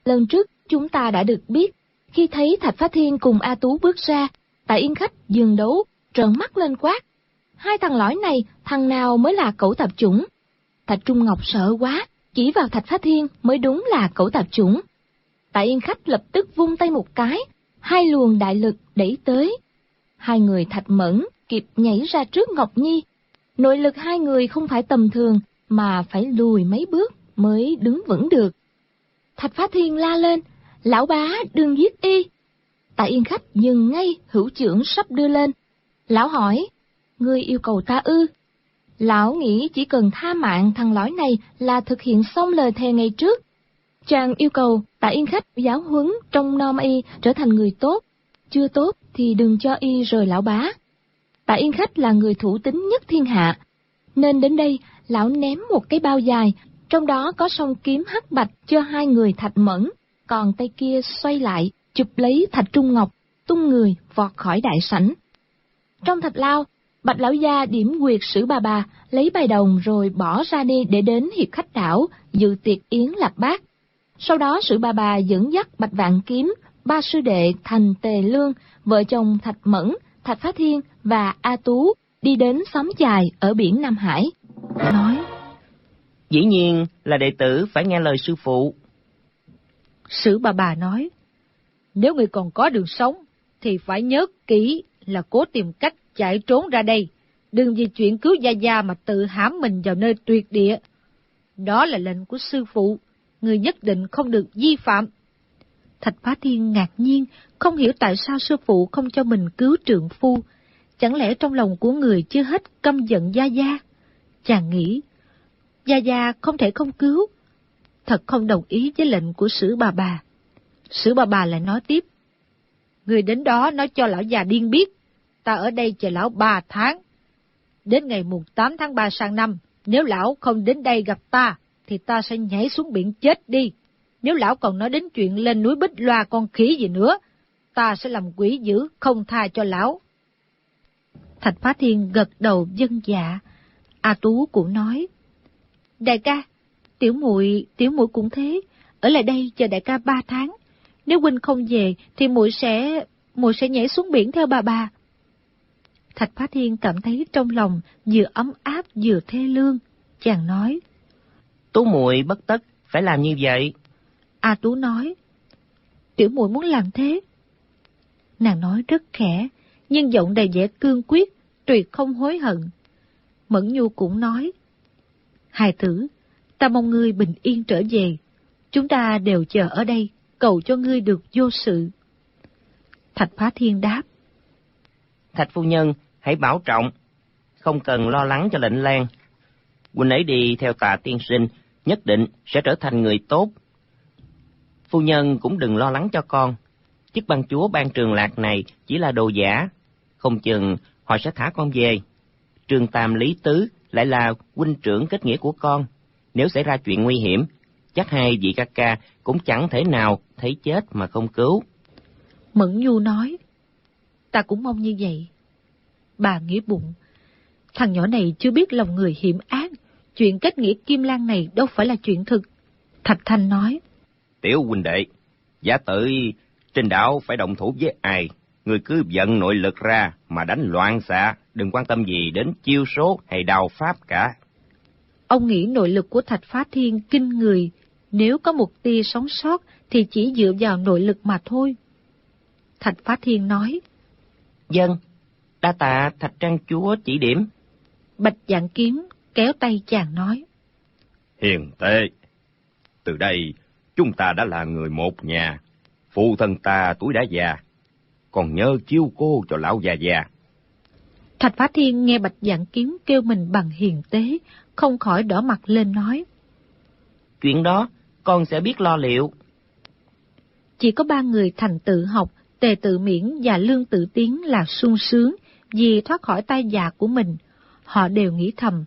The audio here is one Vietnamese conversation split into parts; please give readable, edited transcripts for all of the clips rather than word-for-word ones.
Lần trước chúng ta đã được biết, khi thấy Thạch Phá Thiên cùng A Tú bước ra, Tạ Yên Khách dừng đấu, trợn mắt lên quát: hai thằng lõi này, thằng nào mới là cẩu tạp chủng? Thạch Trung Ngọc sợ quá, chỉ vào Thạch Phá Thiên mới đúng là cẩu tạp chủng. Tạ Yên Khách lập tức vung tay một cái, hai luồng đại lực đẩy tới. Hai người Thạch Mẫn kịp nhảy ra trước Ngọc Nhi. Nội lực hai người không phải tầm thường, mà phải lùi mấy bước mới đứng vững được. Thạch Phá Thiên la lên: lão bá, đừng giết y. Tạ Yên Khách dừng ngay, hữu chưởng sắp đưa lên. Lão hỏi: ngươi yêu cầu ta ư? Lão nghĩ chỉ cần tha mạng thằng lõi này là thực hiện xong lời thề ngày trước. Chàng yêu cầu Tạ Yên Khách giáo huấn trông nom y trở thành người tốt, chưa tốt thì đừng cho y rời lão bá. Tạ Yên Khách là người thủ tín nhất thiên hạ, nên đến đây lão ném một cái bao dài, trong đó có song kiếm hắc bạch cho hai người Thạch Mẫn, còn tay kia xoay lại chụp lấy Thạch Trung Ngọc, tung người vọt khỏi đại sảnh. Trong thạch lao, Bạch lão gia điểm quyệt Sử bà lấy bài đồng rồi bỏ ra đi để đến hiệp khách đảo dự tiệc yến lạp bát. Sau đó Sử bà dẫn dắt Bạch Vạn Kiếm, ba sư đệ Thành Tề Lương, vợ chồng Thạch Mẫn, Thạch Phá Thiên và A Tú đi đến xóm chài ở biển Nam Hải. Nói: dĩ nhiên là đệ tử phải nghe lời sư phụ. Sử bà nói: nếu người còn có đường sống thì phải nhớ kỹ là cố tìm cách chạy trốn ra đây, đừng vì chuyện cứu Gia Gia mà tự hãm mình vào nơi tuyệt địa. Đó là lệnh của sư phụ, người nhất định không được vi phạm. Thạch Phá Thiên ngạc nhiên, không hiểu tại sao sư phụ không cho mình cứu trượng phu. Chẳng lẽ trong lòng của người chưa hết căm giận Gia Gia? Chàng nghĩ, Gia Gia không thể không cứu. Thật không đồng ý với lệnh của Sử bà. Sử bà lại nói tiếp: người đến đó nói cho lão già điên biết, ta ở đây chờ lão 3 tháng. Đến ngày mùng 8 tháng 3 sang năm, nếu lão không đến đây gặp ta, thì ta sẽ nhảy xuống biển chết đi. Nếu lão còn nói đến chuyện lên núi Bích Loa con khỉ gì nữa, ta sẽ làm quỷ dữ không tha cho lão. Thạch Phá Thiên gật đầu vâng dạ. A Tú cũng nói: đại ca, tiểu muội cũng thế, ở lại đây chờ đại ca 3 tháng. Nếu huynh không về thì muội sẽ nhảy xuống biển theo bà. Thạch Phá Thiên cảm thấy trong lòng vừa ấm áp vừa thê lương. Chàng nói: Tú muội bất tất phải làm như vậy. A Tú nói: tiểu muội muốn làm thế. Nàng nói rất khẽ, nhưng giọng đầy vẻ cương quyết, tuyệt không hối hận. Mẫn Nhu cũng nói: hài tử, ta mong ngươi bình yên trở về. Chúng ta đều chờ ở đây, cầu cho ngươi được vô sự. Thạch Phá Thiên đáp: Thạch phu nhân hãy bảo trọng, không cần lo lắng cho Lệnh Lang. Huynh ấy đi theo Tạ tiên sinh, nhất định sẽ trở thành người tốt. Phu nhân cũng đừng lo lắng cho con. Chức ban chúa ban Trường Lạc này chỉ là đồ giả, không chừng họ sẽ thả con về. Trương Tam Lý Tứ lại là huynh trưởng kết nghĩa của con. Nếu xảy ra chuyện nguy hiểm, chắc hai vị ca ca cũng chẳng thể nào thấy chết mà không cứu. Mẫn Nhu nói: ta cũng mong như vậy. Bà nghĩ bụng, thằng nhỏ này chưa biết lòng người hiểm ác, chuyện kết nghĩa Kim Lan này đâu phải là chuyện thực. Thạch Thanh nói: tiểu huynh đệ, giả tự trên đảo phải động thủ với ai, người cứ vận nội lực ra mà đánh loạn xạ, đừng quan tâm gì đến chiêu số hay đao pháp cả. Ông nghĩ nội lực của Thạch Phá Thiên kinh người, nếu có một tia sống sót thì chỉ dựa vào nội lực mà thôi. Thạch Phá Thiên nói: Vâng, đa tạ Thạch Trang chúa chỉ điểm. Bạch Vạn Kiếm kéo tay chàng nói: Hiền Tệ, từ đây chúng ta đã là người một nhà. Phụ thân ta tuổi đã già, còn nhớ chiếu cố cho lão già. Thạch Phá Thiên nghe Bạch Vạn Kiếm kêu mình bằng hiền tế, không khỏi đỏ mặt lên nói: chuyện đó con sẽ biết lo liệu. Chỉ có 3 người Thành Tự Học, Tề Tự Miễn và Lương Tự Tiến là sung sướng vì thoát khỏi tay già của mình. Họ đều nghĩ thầm: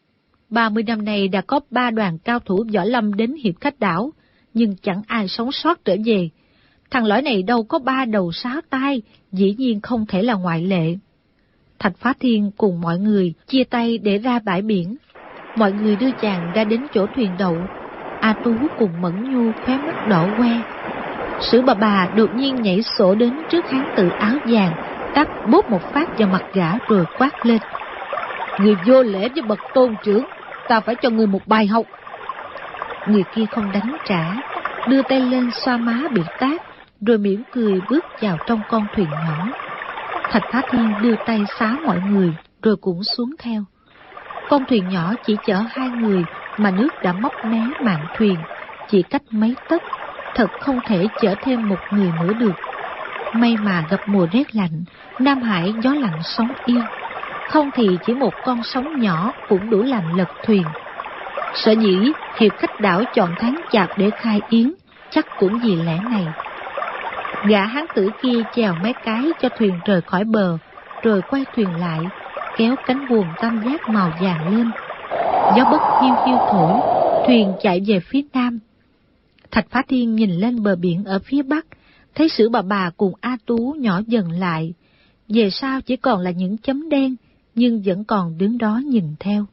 30 năm nay đã có 3 đoàn cao thủ võ lâm đến hiệp khách đảo, nhưng chẳng ai sống sót trở về. Thằng lõi này đâu có 3 đầu 6 tay, dĩ nhiên không thể là ngoại lệ. Thạch Phá Thiên cùng mọi người chia tay để ra bãi biển. Mọi người đưa chàng ra đến chỗ thuyền đậu. A Tú cùng Mẫn Nhu khóe mắt đỏ que. Sử bà đột nhiên nhảy sổ đến trước hán tử áo vàng, tát bốp một phát vào mặt gã rồi quát lên: "Người vô lễ với bậc tôn trưởng, ta phải cho người một bài học." Người kia không đánh trả, đưa tay lên xoa má bị tát, rồi mỉm cười bước vào trong con thuyền nhỏ. Thạch Phá Thiên đưa tay xá mọi người, rồi cũng xuống theo. Con thuyền nhỏ chỉ chở 2 người, mà nước đã móc mé mạn thuyền, chỉ cách mấy tấc, thật không thể chở thêm một người nữa được. May mà gặp mùa rét lạnh, Nam Hải gió lặng sóng yên, không thì chỉ một con sóng nhỏ cũng đủ làm lật thuyền. Sở dĩ hiệp khách đảo chọn tháng Chạp để khai yến, chắc cũng vì lẽ này. Gã hán tử kia chèo mấy cái cho thuyền rời khỏi bờ, rồi quay thuyền lại, kéo cánh buồm tam giác màu vàng lên. Gió bất hiu hiu thổi, thuyền chạy về phía nam. Thạch Phá Thiên nhìn lên bờ biển ở phía bắc, thấy Sử bà cùng A Tú nhỏ dần lại. Về sau chỉ còn là những chấm đen, nhưng vẫn còn đứng đó nhìn theo.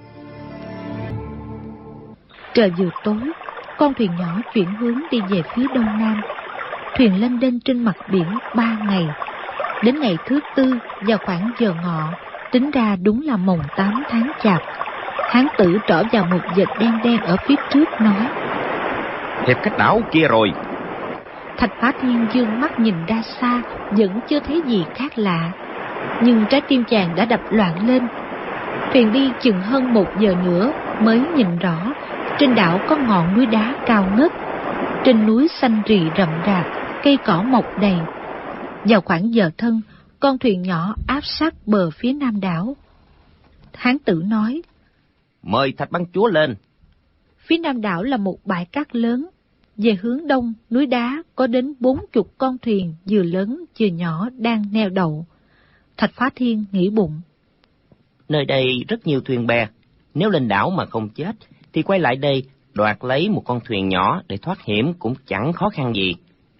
Trời vừa tối, con thuyền nhỏ chuyển hướng đi về phía đông nam. Thuyền lênh đênh trên mặt biển 3 ngày. Đến ngày thứ 4 vào khoảng giờ ngọ, tính ra đúng là mồng 8 tháng Chạp. Hán tử trỏ vào một vệt đen đen ở phía trước nói: "Hiệp khách đảo kia rồi." Thạch Phá Thiên dương mắt nhìn ra xa, vẫn chưa thấy gì khác lạ, nhưng trái tim chàng đã đập loạn lên. Thuyền đi chừng hơn 1 giờ nữa mới nhìn rõ, trên đảo có ngọn núi đá cao ngất. Trên núi xanh rì rậm rạp, cây cỏ mọc đầy. Vào khoảng giờ thân, con thuyền nhỏ áp sát bờ phía nam đảo. Hán tử nói: "Mời Thạch Băng Chúa lên." Phía nam đảo là một bãi cát lớn. Về hướng đông, núi đá có đến 40 con thuyền vừa lớn vừa nhỏ đang neo đậu. Thạch Phá Thiên nghĩ bụng: Nơi đây rất nhiều thuyền bè, nếu lên đảo mà không chết, thì quay lại đây đoạt lấy một con thuyền nhỏ để thoát hiểm cũng chẳng khó khăn gì.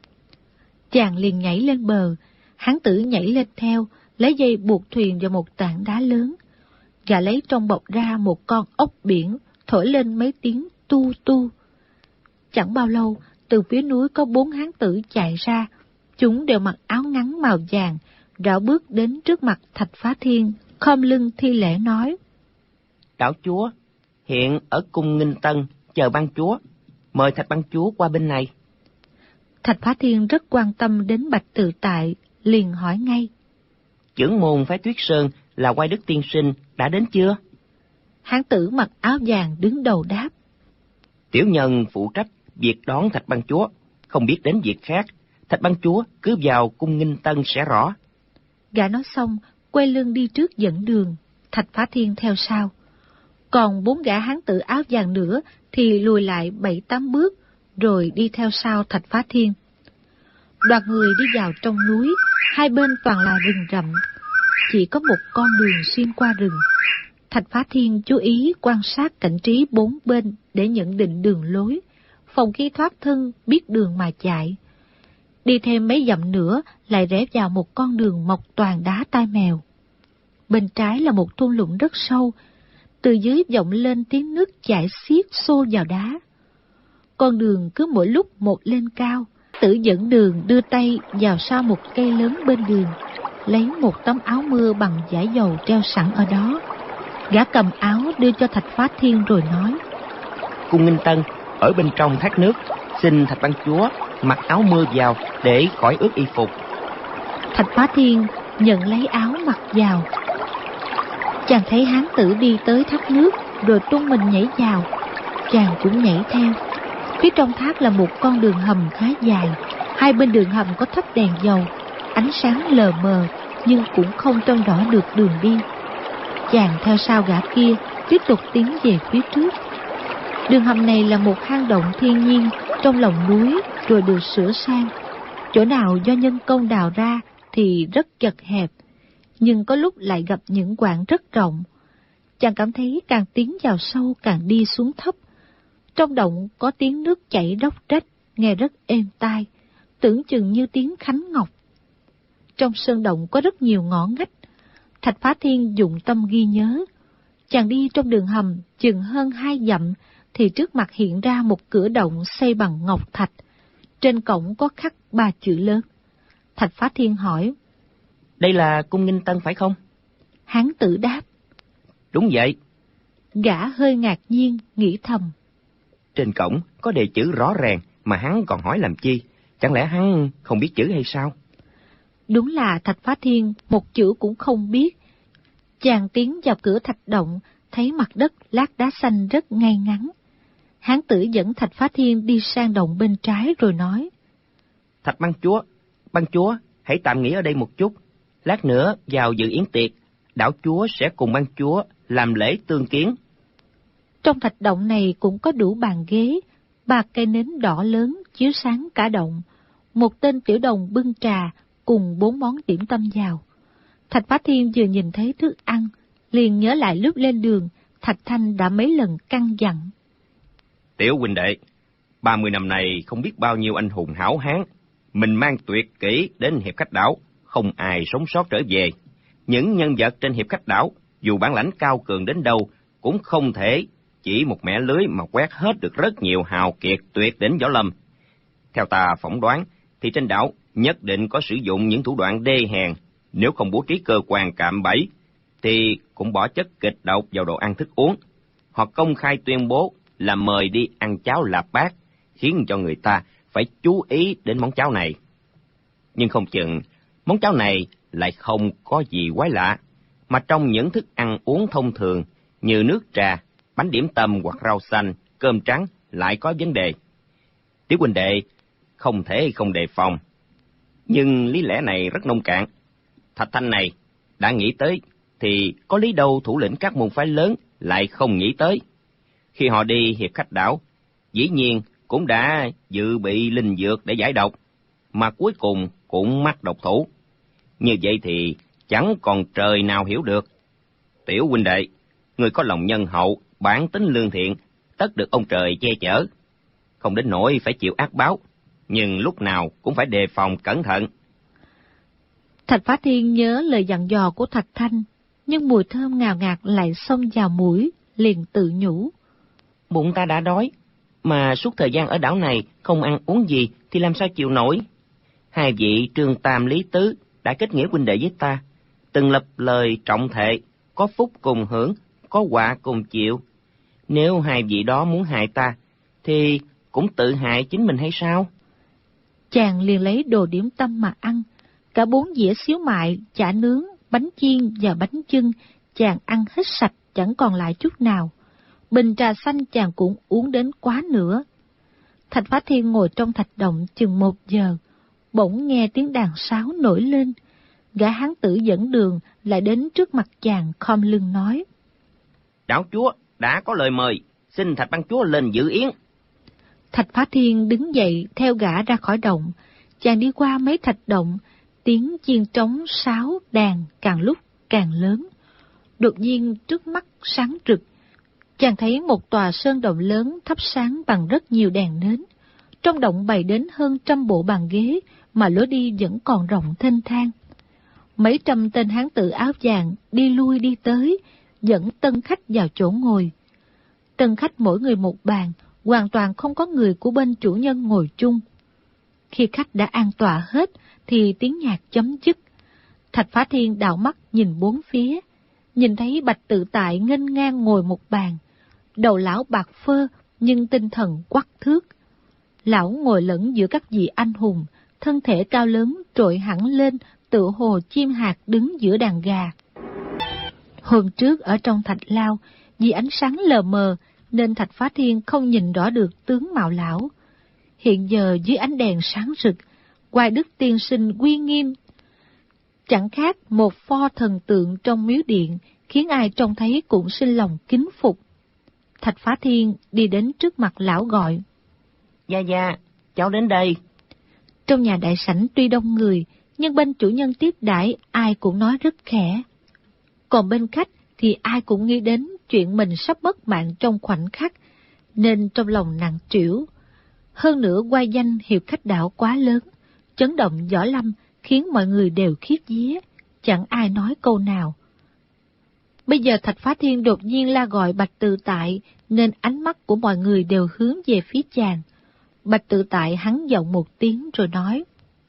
Chàng liền nhảy lên bờ, hán tử nhảy lên theo, lấy dây buộc thuyền vào một tảng đá lớn. Gã lấy trong bọc ra một con ốc biển, thổi lên mấy tiếng tu tu. Chẳng bao lâu, từ phía núi có 4 hán tử chạy ra, chúng đều mặc áo ngắn màu vàng, rảo bước đến trước mặt Thạch Phá Thiên, khom lưng thi lễ nói: "Đảo chúa, hiện ở cung Nghinh Tân, chờ Băng Chúa, mời Thạch Băng Chúa qua bên này." Thạch Phá Thiên rất quan tâm đến Bạch Tự Tại, liền hỏi ngay: "Chưởng môn phái Tuyết Sơn là Oai Đức tiên sinh đã đến chưa?" Hán tử mặc áo vàng đứng đầu đáp: "Tiểu nhân phụ trách việc đón Thạch Băng Chúa, không biết đến việc khác. Thạch Băng Chúa cứ vào cung Nghinh Tân sẽ rõ." Gã nói xong, quay lưng đi trước dẫn đường, Thạch Phá Thiên theo sau. Còn 4 gã hán tử áo vàng nữa thì lùi lại 7-8 bước, rồi đi theo sau Thạch Phá Thiên. Đoàn người đi vào trong núi, hai bên toàn là rừng rậm, chỉ có một con đường xuyên qua rừng. Thạch Phá Thiên chú ý quan sát cảnh trí 4 bên để nhận định đường lối, phòng khi thoát thân biết đường mà chạy. Đi thêm mấy dặm nữa lại rẽ vào một con đường mọc toàn đá tai mèo. Bên trái là một thung lũng rất sâu, từ dưới vọng lên tiếng nước chảy xiết xô vào đá. Con đường cứ mỗi lúc một lên cao. Tử dẫn đường đưa tay vào sau một cây lớn bên đường, lấy một tấm áo mưa bằng vải dầu treo sẵn ở đó. Gã cầm áo đưa cho Thạch Phá Thiên rồi nói: "Cung Nghinh Tân ở bên trong thác nước, xin Thạch Băng Chúa mặc áo mưa vào để khỏi ướt y phục." Thạch Phá Thiên nhận lấy áo mặc vào. Chàng thấy hán tử đi tới thác nước rồi tung mình nhảy vào, chàng cũng nhảy theo. Phía trong thác là một con đường hầm khá dài, hai bên đường hầm có thắp đèn dầu, ánh sáng lờ mờ nhưng cũng không trông rõ được đường đi. Chàng theo sau gã kia tiếp tục tiến về phía trước. Đường hầm này là một hang động thiên nhiên trong lòng núi rồi được sửa sang. Chỗ nào do nhân công đào ra thì rất chật hẹp, nhưng có lúc lại gặp những quãng rất rộng. Chàng cảm thấy càng tiến vào sâu càng đi xuống thấp. Trong động có tiếng nước chảy róc rách, nghe rất êm tai, tưởng chừng như tiếng khánh ngọc. Trong sơn động có rất nhiều ngõ ngách. Thạch Phá Thiên dụng tâm ghi nhớ. Chàng đi trong đường hầm chừng hơn 2 dặm thì trước mặt hiện ra một cửa động xây bằng ngọc thạch. Trên cổng có khắc 3 chữ lớn. Thạch Phá Thiên hỏi: Đây là cung nghinh tân phải không? Hán tử đáp: Đúng vậy. Gã hơi ngạc nhiên, nghĩ thầm: Trên cổng có đề chữ rõ ràng mà hắn còn hỏi làm chi? Chẳng lẽ hắn không biết chữ hay sao? Đúng là Thạch Phá Thiên một chữ cũng không biết. Chàng tiến vào cửa thạch động, thấy mặt đất lát đá xanh rất ngay ngắn. Hán tử dẫn Thạch Phá Thiên đi sang động bên trái rồi nói: Thạch băng chúa, hãy tạm nghỉ ở đây một chút. Lát nữa vào dự yến tiệc, đảo chúa sẽ cùng băng chúa làm lễ tương kiến. Trong thạch động này cũng có đủ bàn ghế, 3 cây nến đỏ lớn chiếu sáng cả động. Một tên tiểu đồng bưng trà cùng 4 món điểm tâm vào. Thạch Phá Thiên vừa nhìn thấy thức ăn, liền nhớ lại lúc lên đường, Thạch Thanh đã mấy lần căn dặn: Tiểu huynh đệ, 30 năm nay không biết bao nhiêu anh hùng hảo hán, mình mang tuyệt kỹ đến Hiệp Khách Đảo, không ai sống sót trở về. Những nhân vật trên Hiệp Khách Đảo, dù bản lãnh cao cường đến đâu, cũng không thể chỉ một mẻ lưới mà quét hết được rất nhiều hào kiệt tuyệt đỉnh võ lâm. Theo ta phỏng đoán, thì trên đảo nhất định có sử dụng những thủ đoạn đê hèn, nếu không bố trí cơ quan cạm bẫy, thì cũng bỏ chất kịch độc vào đồ ăn thức uống, hoặc công khai tuyên bố là mời đi ăn cháo lạp bát, khiến cho người ta phải chú ý đến món cháo này. Nhưng không chừng, món cháo này lại không có gì quái lạ, mà trong những thức ăn uống thông thường như nước trà, bánh điểm tâm hoặc rau xanh, cơm trắng lại có vấn đề. Tiểu huynh đệ không thể không đề phòng. Nhưng lý lẽ này rất nông cạn. Thạch Thanh này đã nghĩ tới, thì có lý đâu thủ lĩnh các môn phái lớn lại không nghĩ tới. Khi họ đi Hiệp Khách Đảo, dĩ nhiên cũng đã dự bị linh dược để giải độc, mà cuối cùng cũng mắc độc thủ. Như vậy thì chẳng còn trời nào hiểu được. Tiểu huynh đệ, người có lòng nhân hậu, bản tính lương thiện, tất được ông trời che chở. Không đến nỗi phải chịu ác báo, nhưng lúc nào cũng phải đề phòng cẩn thận. Thạch Phá Thiên nhớ lời dặn dò của Thạch Thanh, nhưng mùi thơm ngào ngạt lại xông vào mũi, liền tự nhủ: Bụng ta đã đói, mà suốt thời gian ở đảo này không ăn uống gì thì làm sao chịu nổi. Hai vị Trương Tam Lý Tứ đã kết nghĩa huynh đệ với ta, từng lập lời trọng thệ, có phúc cùng hưởng, có họa cùng chịu. Nếu hai vị đó muốn hại ta, thì cũng tự hại chính mình hay sao? Chàng liền lấy đồ điểm tâm mà ăn, cả 4 dĩa xíu mại, chả nướng, bánh chiên và bánh chưng, chàng ăn hết sạch chẳng còn lại chút nào. Bình trà xanh chàng cũng uống đến quá nữa. Thạch Phá Thiên ngồi trong thạch động chừng 1 giờ, bỗng nghe tiếng đàn sáo nổi lên. Gã hán tử dẫn đường lại đến trước mặt chàng khom lưng nói: Đảo chúa đã có lời mời, xin Thạch băng chúa lên dự yến. Thạch Phá Thiên đứng dậy theo gã ra khỏi động. Chàng đi qua mấy thạch động, tiếng chiên trống sáo đàn càng lúc càng lớn. Đột nhiên trước mắt sáng rực, chàng thấy một tòa sơn động lớn thắp sáng bằng rất nhiều đèn nến. Trong động bày đến hơn 100 bộ bàn ghế, mà lối đi vẫn còn rộng thênh thang. Mấy trăm tên hán tử áo vàng đi lui đi tới, dẫn tân khách vào chỗ ngồi. Tân khách mỗi người một bàn, hoàn toàn không có người của bên chủ nhân ngồi chung. Khi khách đã an tọa hết, thì tiếng nhạc chấm dứt. Thạch Phá Thiên đảo mắt nhìn 4 phía, nhìn thấy Bạch Tự Tại nghênh ngang ngồi một bàn. Đầu lão bạc phơ, nhưng tinh thần quắc thước. Lão ngồi lẫn giữa các vị anh hùng, thân thể cao lớn trội hẳn lên, tựa hồ chim hạt đứng giữa đàn gà. Hôm trước ở trong thạch lao, vì ánh sáng lờ mờ, nên Thạch Phá Thiên không nhìn rõ được tướng mạo lão. Hiện giờ dưới ánh đèn sáng rực, Hoài Đức tiên sinh uy nghiêm, chẳng khác một pho thần tượng trong miếu điện, khiến ai trông thấy cũng sinh lòng kính phục. Thạch Phá Thiên đi đến trước mặt lão gọi: Gia, cháu đến đây. Trong nhà đại sảnh tuy đông người, nhưng bên chủ nhân tiếp đãi ai cũng nói rất khẽ. Còn bên khách thì ai cũng nghĩ đến chuyện mình sắp mất mạng trong khoảnh khắc, nên trong lòng nặng trĩu. Hơn nữa oai danh Hiệp Khách Đảo quá lớn, chấn động võ lâm khiến mọi người đều khiếp vía, chẳng ai nói câu nào. Bây giờ Thạch Phá Thiên đột nhiên la gọi Bạch Tự Tại, nên ánh mắt của mọi người đều hướng về phía chàng. Bạch Tự Tại hắn giọng một tiếng rồi nói: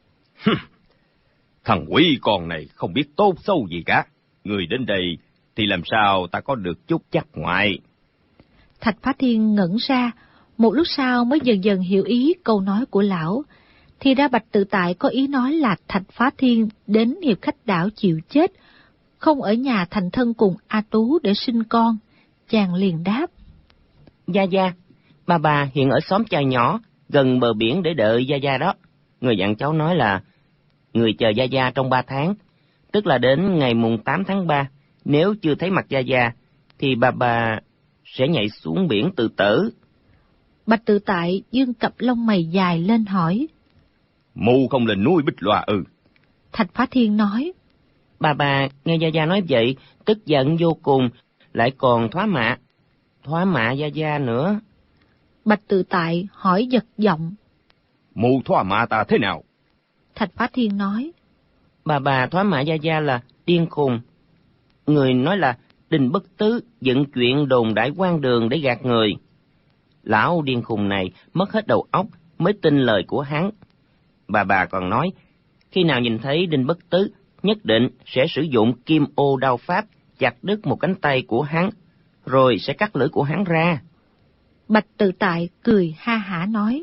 Thằng quỷ con này không biết tốt xấu gì cả. Người đến đây thì làm sao ta có được chút chắc ngoại. Thạch Phá Thiên ngẩn ra, một lúc sau mới dần dần hiểu ý câu nói của lão. Thì ra Bạch Tự Tại có ý nói là Thạch Phá Thiên đến Hiệp Khách Đảo chịu chết, không ở nhà thành thân cùng A Tú để sinh con. Chàng liền đáp: Gia Gia, bà hiện ở xóm Chài Nhỏ, gần bờ biển để đợi Gia Gia đó. Người dặn cháu nói là người chờ Gia Gia trong 3 tháng, tức là đến ngày mùng 8 tháng 3. Nếu chưa thấy mặt Gia Gia, thì bà sẽ nhảy xuống biển tự tử. Bạch Tự Tại dương cặp lông mày dài lên hỏi: Mụ không lên núi Bích Loa ư? Thạch Phá Thiên nói: Bà nghe Gia Gia nói vậy, tức giận vô cùng, lại còn thoá mạ Gia Gia nữa. Bạch Tự Tại hỏi giật giọng: Mụ thoá mạ ta thế nào? Thạch Phá Thiên nói: Bà thoá mạ Gia Gia là điên khùng. Người nói là Đinh Bất Tứ dựng chuyện đồn đãi quan đường để gạt người. Lão điên khùng này mất hết đầu óc mới tin lời của hắn. Bà còn nói, khi nào nhìn thấy Đinh Bất Tứ, nhất định sẽ sử dụng kim ô đao pháp chặt đứt một cánh tay của hắn, rồi sẽ cắt lưỡi của hắn ra. Bạch Tự Tại cười ha hả nói: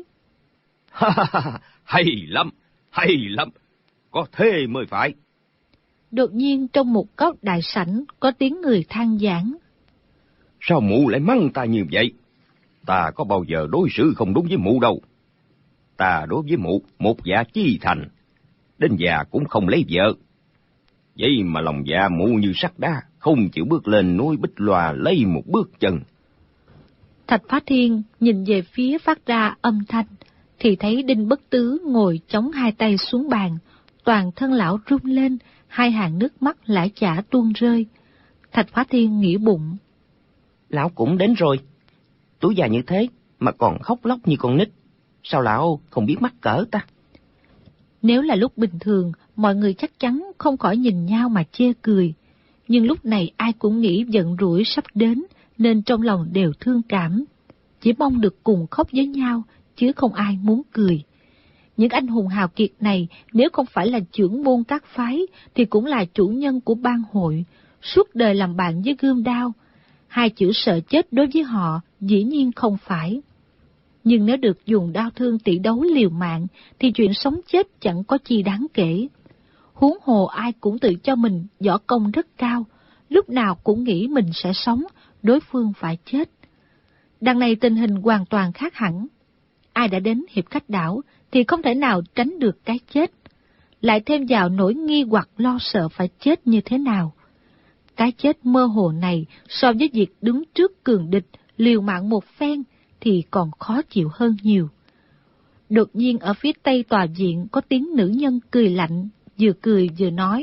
Hay lắm, có thế mới phải. Đột nhiên trong một góc đại sảnh có tiếng người than vãn: Sao mụ lại mắng ta như vậy? Ta có bao giờ đối xử không đúng với mụ đâu. Ta đối với mụ một dạ chi thành, đến già cũng không lấy vợ. Vậy mà lòng dạ mụ như sắt đá, không chịu bước lên núi Bích Loa lấy một bước chân. Thạch Phá Thiên nhìn về phía phát ra âm thanh, thì thấy Đinh Bất Tứ ngồi chống hai tay xuống bàn, toàn thân lão run lên, hai hàng nước mắt lã chả tuôn rơi. Thạch Phá Thiên nghĩ bụng: Lão cũng đến rồi, tuổi già như thế mà còn khóc lóc như con nít, sao lão không biết mắc cỡ ta? Nếu là lúc bình thường, mọi người chắc chắn không khỏi nhìn nhau mà chê cười, nhưng lúc này ai cũng nghĩ giận rủi sắp đến, nên trong lòng đều thương cảm, chỉ mong được cùng khóc với nhau, chứ không ai muốn cười. Những anh hùng hào kiệt này, nếu không phải là trưởng môn các phái, thì cũng là chủ nhân của bang hội, suốt đời làm bạn với gươm đao. Hai chữ sợ chết đối với họ dĩ nhiên không phải. Nhưng nếu được dùng đao thương tỷ đấu liều mạng, thì chuyện sống chết chẳng có chi đáng kể. Huống hồ ai cũng tự cho mình võ công rất cao, lúc nào cũng nghĩ mình sẽ sống, đối phương phải chết. Đằng này tình hình hoàn toàn khác hẳn. Ai đã đến Hiệp Khách Đảo thì không thể nào tránh được cái chết. Lại thêm vào nỗi nghi hoặc lo sợ phải chết như thế nào. Cái chết mơ hồ này so với việc đứng trước cường địch liều mạng một phen thì còn khó chịu hơn nhiều. Đột nhiên ở phía tây tòa viện có tiếng nữ nhân cười lạnh, vừa cười vừa nói: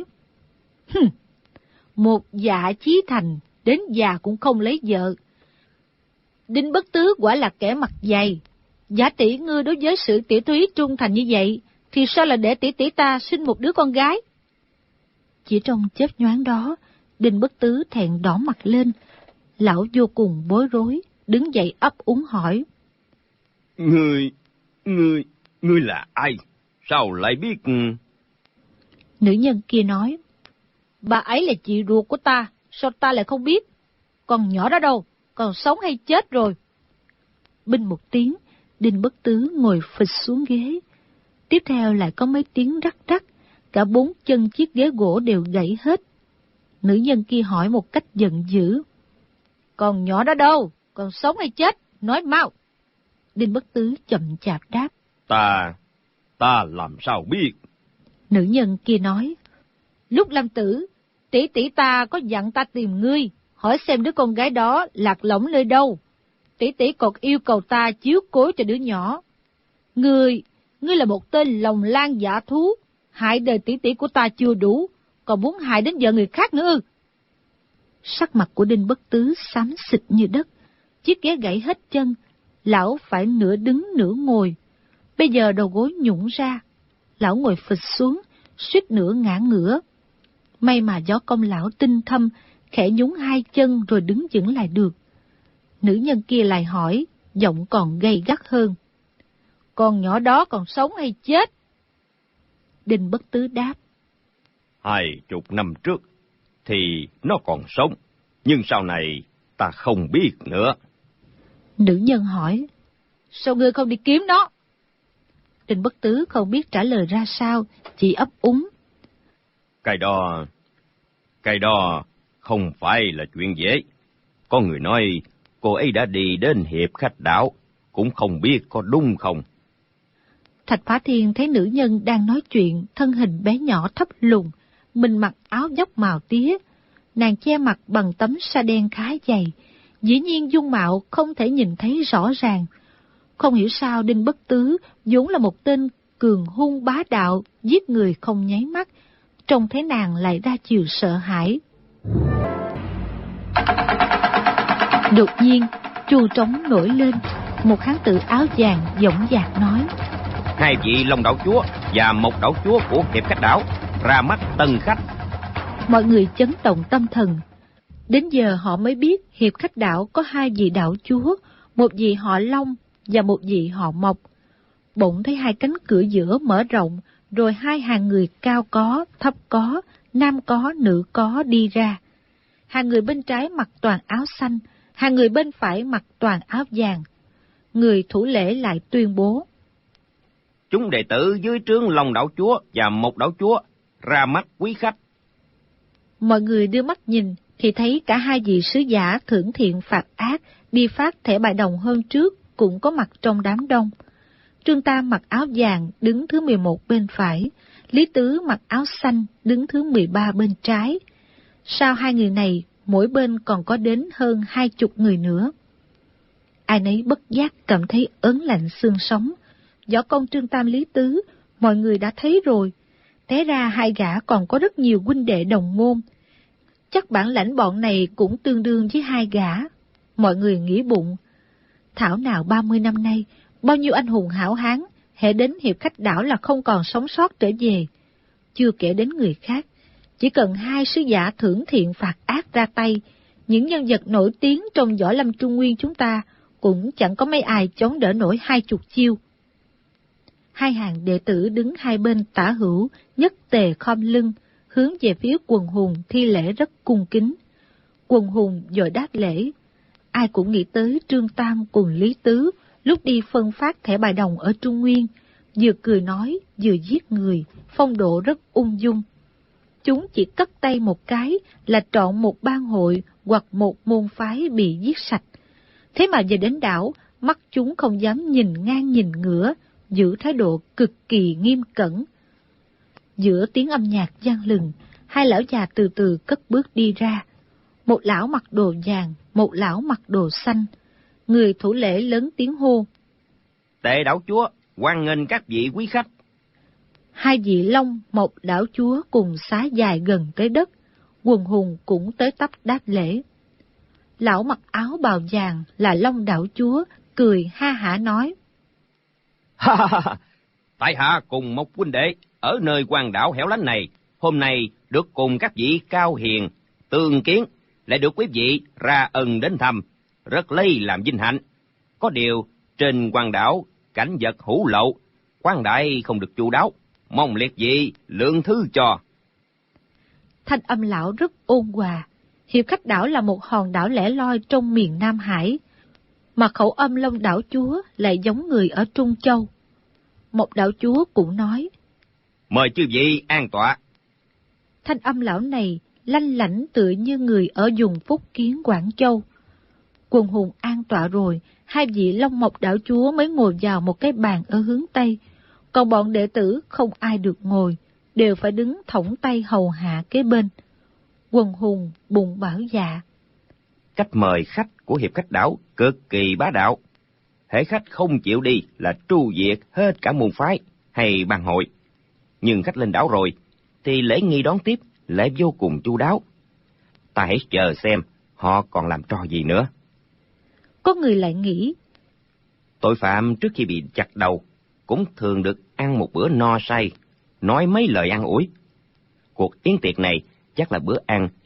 Một dạ chí thành, đến già cũng không lấy vợ. Đinh Bất Tứ quả là kẻ mặt dày. Giả tỷ ngươi đối với sự tiểu thúy trung thành như vậy, thì sao là để tỷ ta sinh một đứa con gái? Chỉ trong chớp nhoáng đó, Đinh Bất Tứ thẹn đỏ mặt lên. Lão vô cùng bối rối, đứng dậy ấp úng hỏi: Ngươi là ai? Sao lại biết? Nữ nhân kia nói: Bà ấy là chị ruột của ta, sao ta lại không biết? Còn nhỏ đó đâu, còn sống hay chết rồi? Binh một tiếng, Đinh Bất Tứ ngồi phịch xuống ghế. Tiếp theo lại có mấy tiếng rắc rắc, cả 4 chân chiếc ghế gỗ đều gãy hết. Nữ nhân kia hỏi một cách giận dữ: Còn nhỏ đó đâu, còn sống hay chết? Nói mau. Đinh Bất Tứ chậm chạp đáp: Ta làm sao biết? Nữ nhân kia nói: Lúc lâm tử, tỷ ta có dặn ta tìm ngươi, hỏi xem đứa con gái đó lạc lõng nơi đâu. Tỷ còn yêu cầu ta chiếu cố cho đứa nhỏ. Ngươi là một tên lòng lan dạ thú, hại đời tỷ của ta chưa đủ, còn muốn hại đến vợ người khác nữa ư? Sắc mặt của Đinh Bất Tứ xám xịt như đất, chiếc ghế gãy hết chân, lão phải nửa đứng nửa ngồi. Bây giờ đầu gối nhũn ra, lão ngồi phịch xuống, suýt nữa ngã ngửa. May mà gió công lão tinh thâm, khẽ nhún hai chân rồi đứng vững lại được. Nữ nhân kia lại hỏi, giọng còn gay gắt hơn. Con nhỏ đó còn sống hay chết? Đinh Bất Tứ đáp. 20 năm trước thì nó còn sống, nhưng sau này ta không biết nữa. Nữ nhân hỏi, sao ngươi không đi kiếm nó? Đinh Bất Tứ không biết trả lời ra sao, chỉ ấp úng. Cái đó không phải là chuyện dễ. Có người nói cô ấy đã đi đến Hiệp Khách Đảo, cũng không biết có đúng không. Thạch Phá Thiên thấy nữ nhân đang nói chuyện, thân hình bé nhỏ thấp lùn, mình mặc áo dốc màu tía. Nàng che mặt bằng tấm sa đen khá dày, dĩ nhiên dung mạo không thể nhìn thấy rõ ràng. Không hiểu sao Đinh Bất Tứ vốn là một tên cường hung bá đạo, giết người không nháy mắt, trông thấy nàng lại ra chiều sợ hãi. Đột nhiên, chuông trống nổi lên, một hán tử áo vàng dõng dạc nói: 2 vị Long Đảo Chúa và Mộc Đảo Chúa của Hiệp Khách Đảo ra mắt tân khách. Mọi người chấn động tâm thần. Đến giờ họ mới biết Hiệp Khách Đảo có 2 vị đảo chúa, một vị họ Long và một vị họ Mộc. Bỗng thấy 2 cánh cửa giữa mở rộng, rồi 2 hàng người cao có, thấp có, nam có, nữ có đi ra. Hàng người bên trái mặc toàn áo xanh, hàng người bên phải mặc toàn áo vàng. Người thủ lễ lại tuyên bố: Chúng đệ tử dưới trướng Long Đảo Chúa và Mộc Đảo Chúa ra mắt quý khách. Mọi người đưa mắt nhìn thì thấy cả 2 vị sứ giả thưởng thiện phạt ác đi phát thẻ bài đồng hôm trước cũng có mặt trong đám đông. Trương Tam mặc áo vàng đứng thứ 11 bên phải, Lý Tứ mặc áo xanh đứng thứ 13 bên trái. Sau 2 người này, mỗi bên còn có đến hơn 20 người nữa. Ai nấy bất giác cảm thấy ớn lạnh xương sống. Võ công Trương Tam Lý Tứ, mọi người đã thấy rồi. Té ra 2 gã còn có rất nhiều huynh đệ đồng môn. Chắc bản lãnh bọn này cũng tương đương với 2 gã. Mọi người nghĩ bụng, thảo nào 30 năm nay, bao nhiêu anh hùng hảo hán, hễ đến Hiệp Khách Đảo là không còn sống sót trở về. Chưa kể đến người khác, chỉ cần 2 sứ giả thưởng thiện phạt ác ra tay, những nhân vật nổi tiếng trong võ lâm Trung Nguyên chúng ta cũng chẳng có mấy ai chống đỡ nổi 20 chiêu. 2 hàng đệ tử đứng hai bên tả hữu, nhất tề khom lưng, hướng về phía Quần Hùng thi lễ rất cung kính. Quần Hùng vội đáp lễ. Ai cũng nghĩ tới Trương Tam cùng Lý Tứ lúc đi phân phát thẻ bài đồng ở Trung Nguyên, vừa cười nói vừa giết người, phong độ rất ung dung. Chúng chỉ cất tay một cái là trọn một bang hội hoặc một môn phái bị giết sạch. Thế mà về đến đảo, mắt chúng không dám nhìn ngang nhìn ngửa, giữ thái độ cực kỳ nghiêm cẩn. Giữa tiếng âm nhạc vang lừng, 2 lão già từ từ cất bước đi ra. Một lão mặc đồ vàng, một lão mặc đồ xanh. Người thủ lễ lớn tiếng hô: Tề Đảo Chúa, hoan nghênh các vị quý khách. 2 vị Long Mộc đảo chúa cùng xá dài gần tới đất. Quần Hùng cũng tới tấp đáp lễ. Lão mặc áo bào vàng là Long đảo chúa, cười ha hả nói: Tại hạ cùng một huynh đệ ở nơi quan đảo hẻo lánh này, hôm nay được cùng các vị cao hiền tương kiến, lại được quý vị ra ân đến thăm, rất lấy làm vinh hạnh. Có điều trên quan đảo cảnh vật hữu lậu, quan đại không được chu đáo, mong liệt vị lượng thứ cho. Thanh âm lão rất ôn hòa. Hiệp Khách Đảo là một hòn đảo lẻ loi trong miền Nam Hải, mà khẩu âm Long đảo chúa lại giống người ở Trung Châu. Một đảo chúa cũng nói: Mời chư vị an tọa. Thanh âm lão này lanh lảnh tựa như người ở vùng Phúc Kiến Quảng Châu. Quần Hùng an tọa rồi, 2 vị Long Mộc đảo chúa mới ngồi vào một cái bàn ở hướng Tây, còn bọn đệ tử không ai được ngồi, đều phải đứng thõng tay hầu hạ kế bên. Quần Hùng bụng bảo dạ: Cách mời khách của Hiệp Khách Đảo cực kỳ bá đạo. Hễ khách không chịu đi là tru diệt hết cả môn phái hay bang hội. Nhưng khách lên đảo rồi thì lễ nghi đón tiếp lại vô cùng chu đáo. Ta hãy chờ xem họ còn làm trò gì nữa. Có người lại nghĩ, tội phạm trước khi bị chặt đầu cũng thường được ăn một bữa no say, nói mấy lời an ủi. Cuộc yến tiệc này chắc là bữa ăn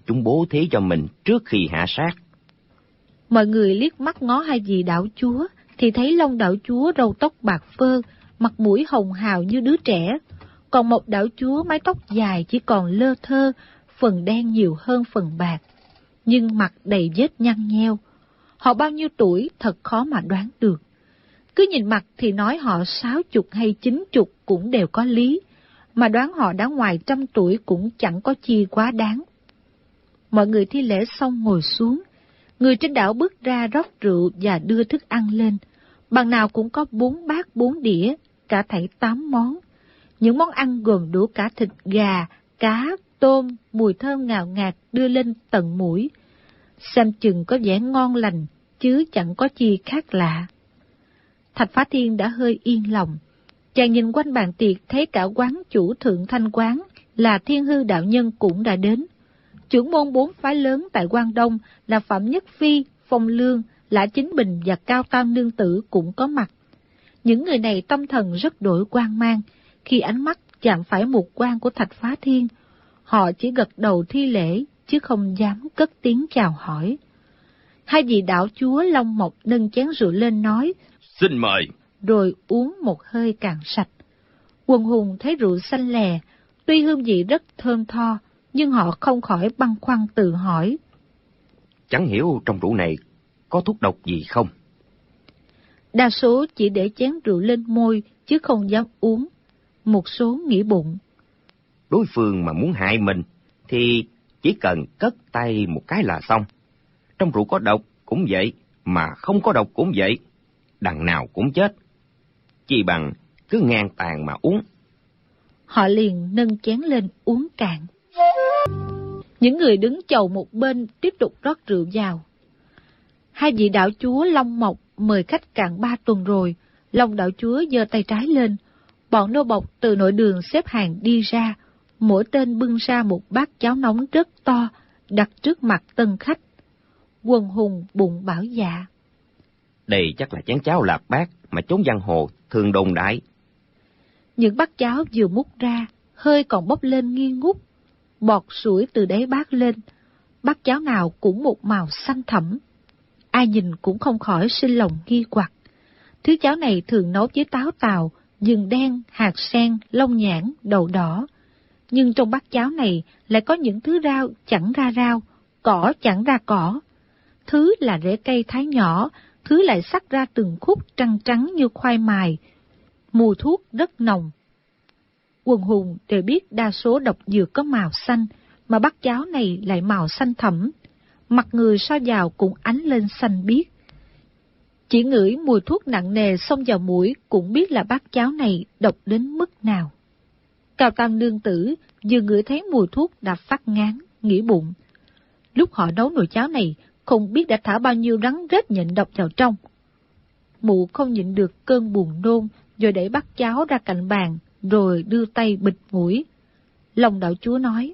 chúng bố thí cho mình trước khi hạ sát. Mọi người liếc mắt ngó hai vị đạo chúa, thì thấy Long đạo chúa râu tóc bạc phơ, mặt mũi hồng hào như đứa trẻ, còn Mộc đạo chúa mái tóc dài chỉ còn lơ thơ, phần đen nhiều hơn phần bạc, nhưng mặt đầy vết nhăn nheo. Họ bao nhiêu tuổi thật khó mà đoán được. Cứ nhìn mặt thì nói họ 60 hay 90 cũng đều có lý, mà đoán họ đã ngoài 100 tuổi cũng chẳng có chi quá đáng. Mọi người thi lễ xong ngồi xuống, người trên đảo bước ra rót rượu và đưa thức ăn lên. Bàn nào cũng có 4 bát 4 đĩa, cả thảy 8 món. Những món ăn gồm đủ cả thịt gà, cá, tôm, mùi thơm ngào ngạt đưa lên tận mũi. Xem chừng có vẻ ngon lành, chứ chẳng có chi khác lạ. Thạch Phá Thiên đã hơi yên lòng. Chàng nhìn quanh bàn tiệc thấy cả quán chủ Thượng Thanh Quán là Thiên Hư đạo nhân cũng đã đến. Trưởng môn 4 phái lớn tại Quan Đông là Phạm Nhất Phi, Phong Lương, Lã Chính Bình và Cao Tam Nương Tử cũng có mặt. Những người này tâm thần rất đổi quan mang. Khi ánh mắt chạm phải một quan của Thạch Phá Thiên, họ chỉ gật đầu thi lễ, chứ không dám cất tiếng chào hỏi. Hai vị đạo chúa Long Mộc nâng chén rượu lên nói, xin mời, rồi uống một hơi cạn sạch. Quần hùng thấy rượu xanh lè, tuy hương vị rất thơm tho, nhưng họ không khỏi băn khoăn tự hỏi. Chẳng hiểu trong rượu này có thuốc độc gì không? Đa số chỉ để chén rượu lên môi, chứ không dám uống. Một số nghĩ bụng, đối phương mà muốn hại mình, thì chỉ cần cất tay một cái là xong. Trong rượu có độc cũng vậy, mà không có độc cũng vậy, đằng nào cũng chết. Chỉ bằng cứ ngang tàn mà uống. Họ liền nâng chén lên uống cạn. Những người đứng chầu một bên tiếp tục rót rượu vào. Hai vị đạo chúa Long Mộc mời khách cạn 3 tuần rồi. Long đạo chúa giơ tay trái lên. Bọn nô bộc từ nội đường xếp hàng đi ra, mỗi tên bưng ra một bát cháo nóng rất to, đặt trước mặt tân khách. Quần hùng bụng bảo dạ. Đây chắc là chén cháo Lạp Bát mà chốn giang hồ thường đồn đại. Những bát cháo vừa múc ra, hơi còn bốc lên nghi ngút, bọt sủi từ đáy bát lên. Bát cháo nào cũng một màu xanh thẳm. Ai nhìn cũng không khỏi sinh lòng nghi hoặc. Thứ cháo này thường nấu với táo tàu, vừng đen, hạt sen, lông nhãn, đậu đỏ. Nhưng trong bát cháo này lại có những thứ rau chẳng ra rau, cỏ chẳng ra cỏ. Thứ là rễ cây thái nhỏ, thứ lại sắc ra từng khúc trắng trắng như khoai mài. Mùi thuốc rất nồng. Quần hùng đều biết đa số độc dược có màu xanh, mà bát cháo này lại màu xanh thẫm. Mặt người soi vào cũng ánh lên xanh biếc. Chỉ ngửi mùi thuốc nặng nề xông vào mũi cũng biết là bát cháo này độc đến mức nào. Cao Tam Nương Tử vừa ngửi thấy mùi thuốc đã phát ngán, nghĩ bụng. Lúc họ nấu nồi cháo này, không biết đã thả bao nhiêu rắn rết nhện độc vào trong. Mụ không nhịn được cơn buồn nôn, rồi đẩy bát cháo ra cạnh bàn, rồi đưa tay bịt mũi. Long đạo chúa nói,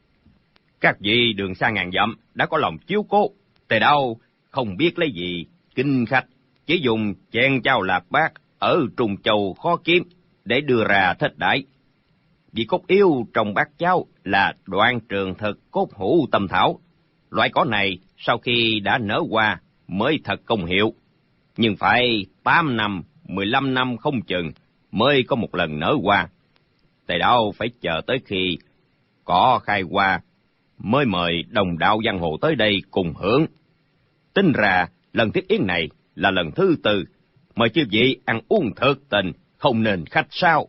các vị đường xa ngàn dặm đã có lòng chiếu cố, Tề Đao không biết lấy gì kinh khách, chỉ dùng chén cháo Lạp Bát ở Trùng Châu khó kiếm để đưa ra thết đãi. Vì cốt yêu trong bát cháo là Đoạn Trường Thực cốt hữu tâm thảo. Loại cỏ này sau khi đã nở hoa mới thật công hiệu, nhưng phải 8 năm, 15 năm không chừng mới có một lần nở hoa. Tề Đao phải chờ tới khi cỏ khai hoa mới mời đồng đạo giang hồ tới đây cùng hưởng. Tính ra lần thiết yến này là lần thứ 4, mời chư vị ăn uống thật tình, không nên khách sáo.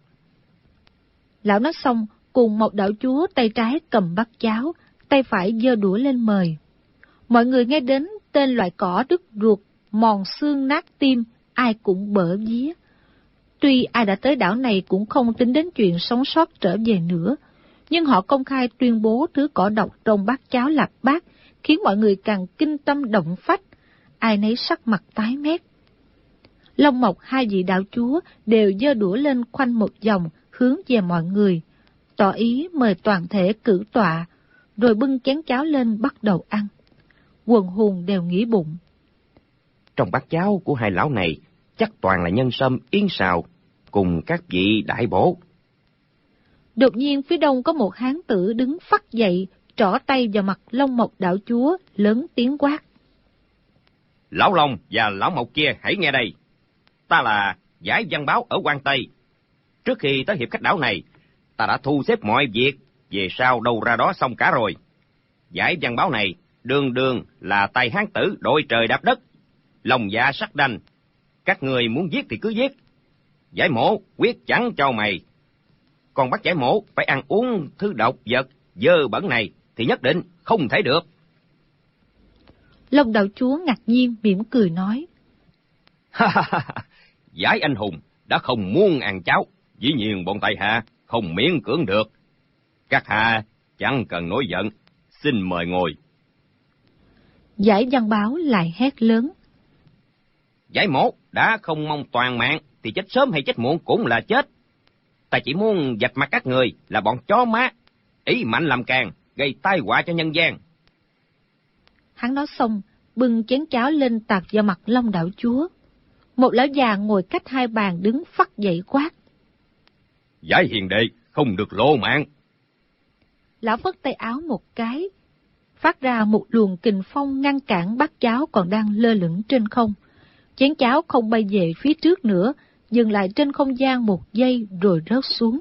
Lão nói xong, cùng một đạo chúa tay trái cầm bát cháo, tay phải giơ đũa lên mời. Mọi người nghe đến tên loại cỏ đứt ruột, mòn xương nát tim, ai cũng bở vía. Tuy ai đã tới đảo này cũng không tính đến chuyện sống sót trở về nữa, nhưng họ công khai tuyên bố thứ cỏ độc trong bát cháo Lạp Bát, khiến mọi người càng kinh tâm động phách, ai nấy sắc mặt tái mét. Long Mộc hai vị đạo chúa đều giơ đũa lên khoanh một vòng, hướng về mọi người, tỏ ý mời toàn thể cử tọa, rồi bưng chén cháo lên bắt đầu ăn. Quần hùng đều nghĩ bụng, trong bát cháo của hai lão này chắc toàn là nhân sâm yến xào cùng các vị đại bổ. Đột nhiên phía đông có một hán tử đứng phắt dậy, trỏ tay vào mặt Long Mộc đạo chúa, lớn tiếng quát. Lão Long và Lão Mộc kia hãy nghe đây. Ta là Giải Văn Báo ở Quan Tây. Trước khi tới hiệp khách đảo này, ta đã thu xếp mọi việc, về sau đâu ra đó xong cả rồi. Giải Văn Báo này đường đường là tay hán tử đội trời đạp đất, lòng dạ sắc đanh. Các người muốn giết thì cứ giết. Giải Mổ quyết chẳng cho mày. Còn bắt Giải Mổ phải ăn uống thứ độc vật dơ bẩn này thì nhất định không thể được. Long đạo chúa ngạc nhiên mỉm cười nói. Giải anh hùng đã không muốn ăn cháo, dĩ nhiên bọn tại hạ không miễn cưỡng được. Các hạ chẳng cần nổi giận, xin mời ngồi. Giải Văn Báo lại hét lớn. Giải Mổ đã không mong toàn mạng thì chết sớm hay chết muộn cũng là chết. Ta chỉ muốn vạch mặt các người là bọn chó má, ý mạnh làm càng, gây tai họa cho nhân gian. Hắn nói xong, bưng chén cháo lên tạt vào mặt Long đạo chúa. Một lão già ngồi cách hai bàn đứng phắt dậy quát. Giải hiền đệ không được lộ mạng. Lão phất tay áo một cái, phát ra một luồng kình phong ngăn cản bát cháo còn đang lơ lửng trên không. Chén cháo không bay về phía trước nữa, dừng lại trên không gian một giây rồi rớt xuống.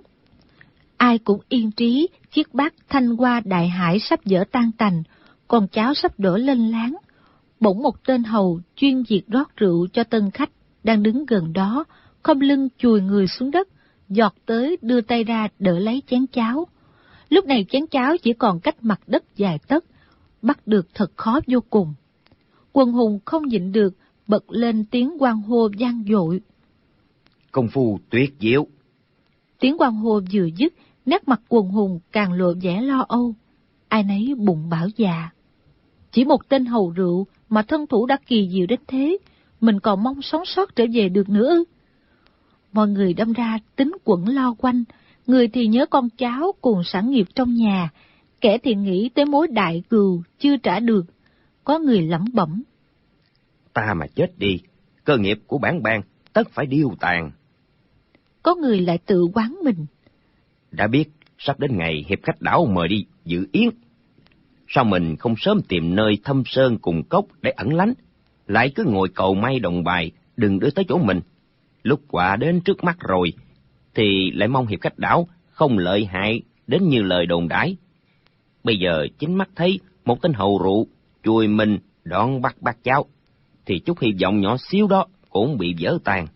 Ai cũng yên trí, chiếc bát thanh hoa đại hải sắp dở tan tành, còn cháo sắp đổ lên láng. Bỗng một tên hầu chuyên việc rót rượu cho tân khách đang đứng gần đó, khom lưng chùi người xuống đất, giọt tới đưa tay ra đỡ lấy chén cháo. Lúc này chén cháo chỉ còn cách mặt đất vài tấc, bắt được thật khó vô cùng. Quần hùng không nhịn được, bật lên tiếng hoan hô vang dội. Công phu tuyệt diệu. Tiếng hoan hô vừa dứt, nét mặt quần hùng càng lộ vẻ lo âu. Ai nấy bụng bảo dạ. Chỉ một tên hầu rượu mà thân thủ đã kỳ diệu đến thế, mình còn mong sống sót trở về được nữa ư? Mọi người đâm ra tính quẩn lo quanh, người thì nhớ con cháu cùng sản nghiệp trong nhà, kẻ thì nghĩ tới mối đại cừu chưa trả được. Có người lẩm bẩm. Ta mà chết đi, cơ nghiệp của bản bang tất phải điêu tàn. Có người lại tự oán mình. Đã biết sắp đến ngày hiệp khách đảo mời đi dự yến, sao mình không sớm tìm nơi thâm sơn cùng cốc để ẩn lánh, lại cứ ngồi cầu may đồng bài đừng đưa tới chỗ mình. Lúc quả đến trước mắt rồi thì lại mong hiệp khách đảo không lợi hại đến như lời đồn đãi. Bây giờ chính mắt thấy một tên hầu rượu chùi mình đón bắt bát cháo, thì chút hy vọng nhỏ xíu đó cũng bị vỡ tan.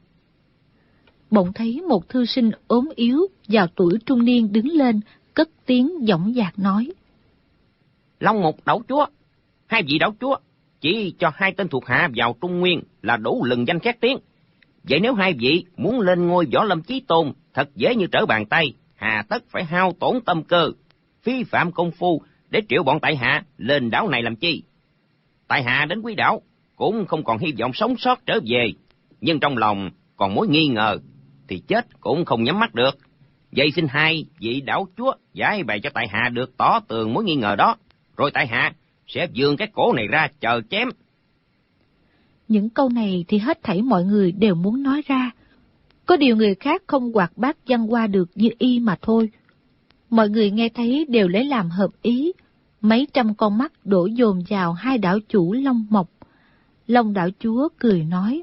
Bỗng thấy một thư sinh ốm yếu vào tuổi trung niên đứng lên, cất tiếng dõng dạc nói. Long Mộc đảo chúa, hai vị đảo chúa chỉ cho hai tên thuộc hạ vào Trung Nguyên là đủ lừng danh khét tiếng. Vậy nếu hai vị muốn lên ngôi võ lâm chí tôn thật dễ như trở bàn tay, hà tất phải hao tổn tâm cơ, phí phạm công phu để triệu bọn tại hạ lên đảo này làm chi? Tại hạ đến quý đảo cũng không còn hy vọng sống sót trở về, nhưng trong lòng còn mối nghi ngờ, thì chết cũng không nhắm mắt được. Vậy xin hai vị đảo chúa giải bày cho tại hạ được tỏ tường mối nghi ngờ đó, rồi tại hạ sẽ vươn cái cổ này ra chờ chém. Những câu này thì hết thảy mọi người đều muốn nói ra. Có điều người khác không hoạt bát văn hoa được như y mà thôi. Mọi người nghe thấy đều lấy làm hợp ý. Mấy trăm con mắt đổ dồn vào hai đảo chủ Long Mộc. Long đảo chúa cười nói.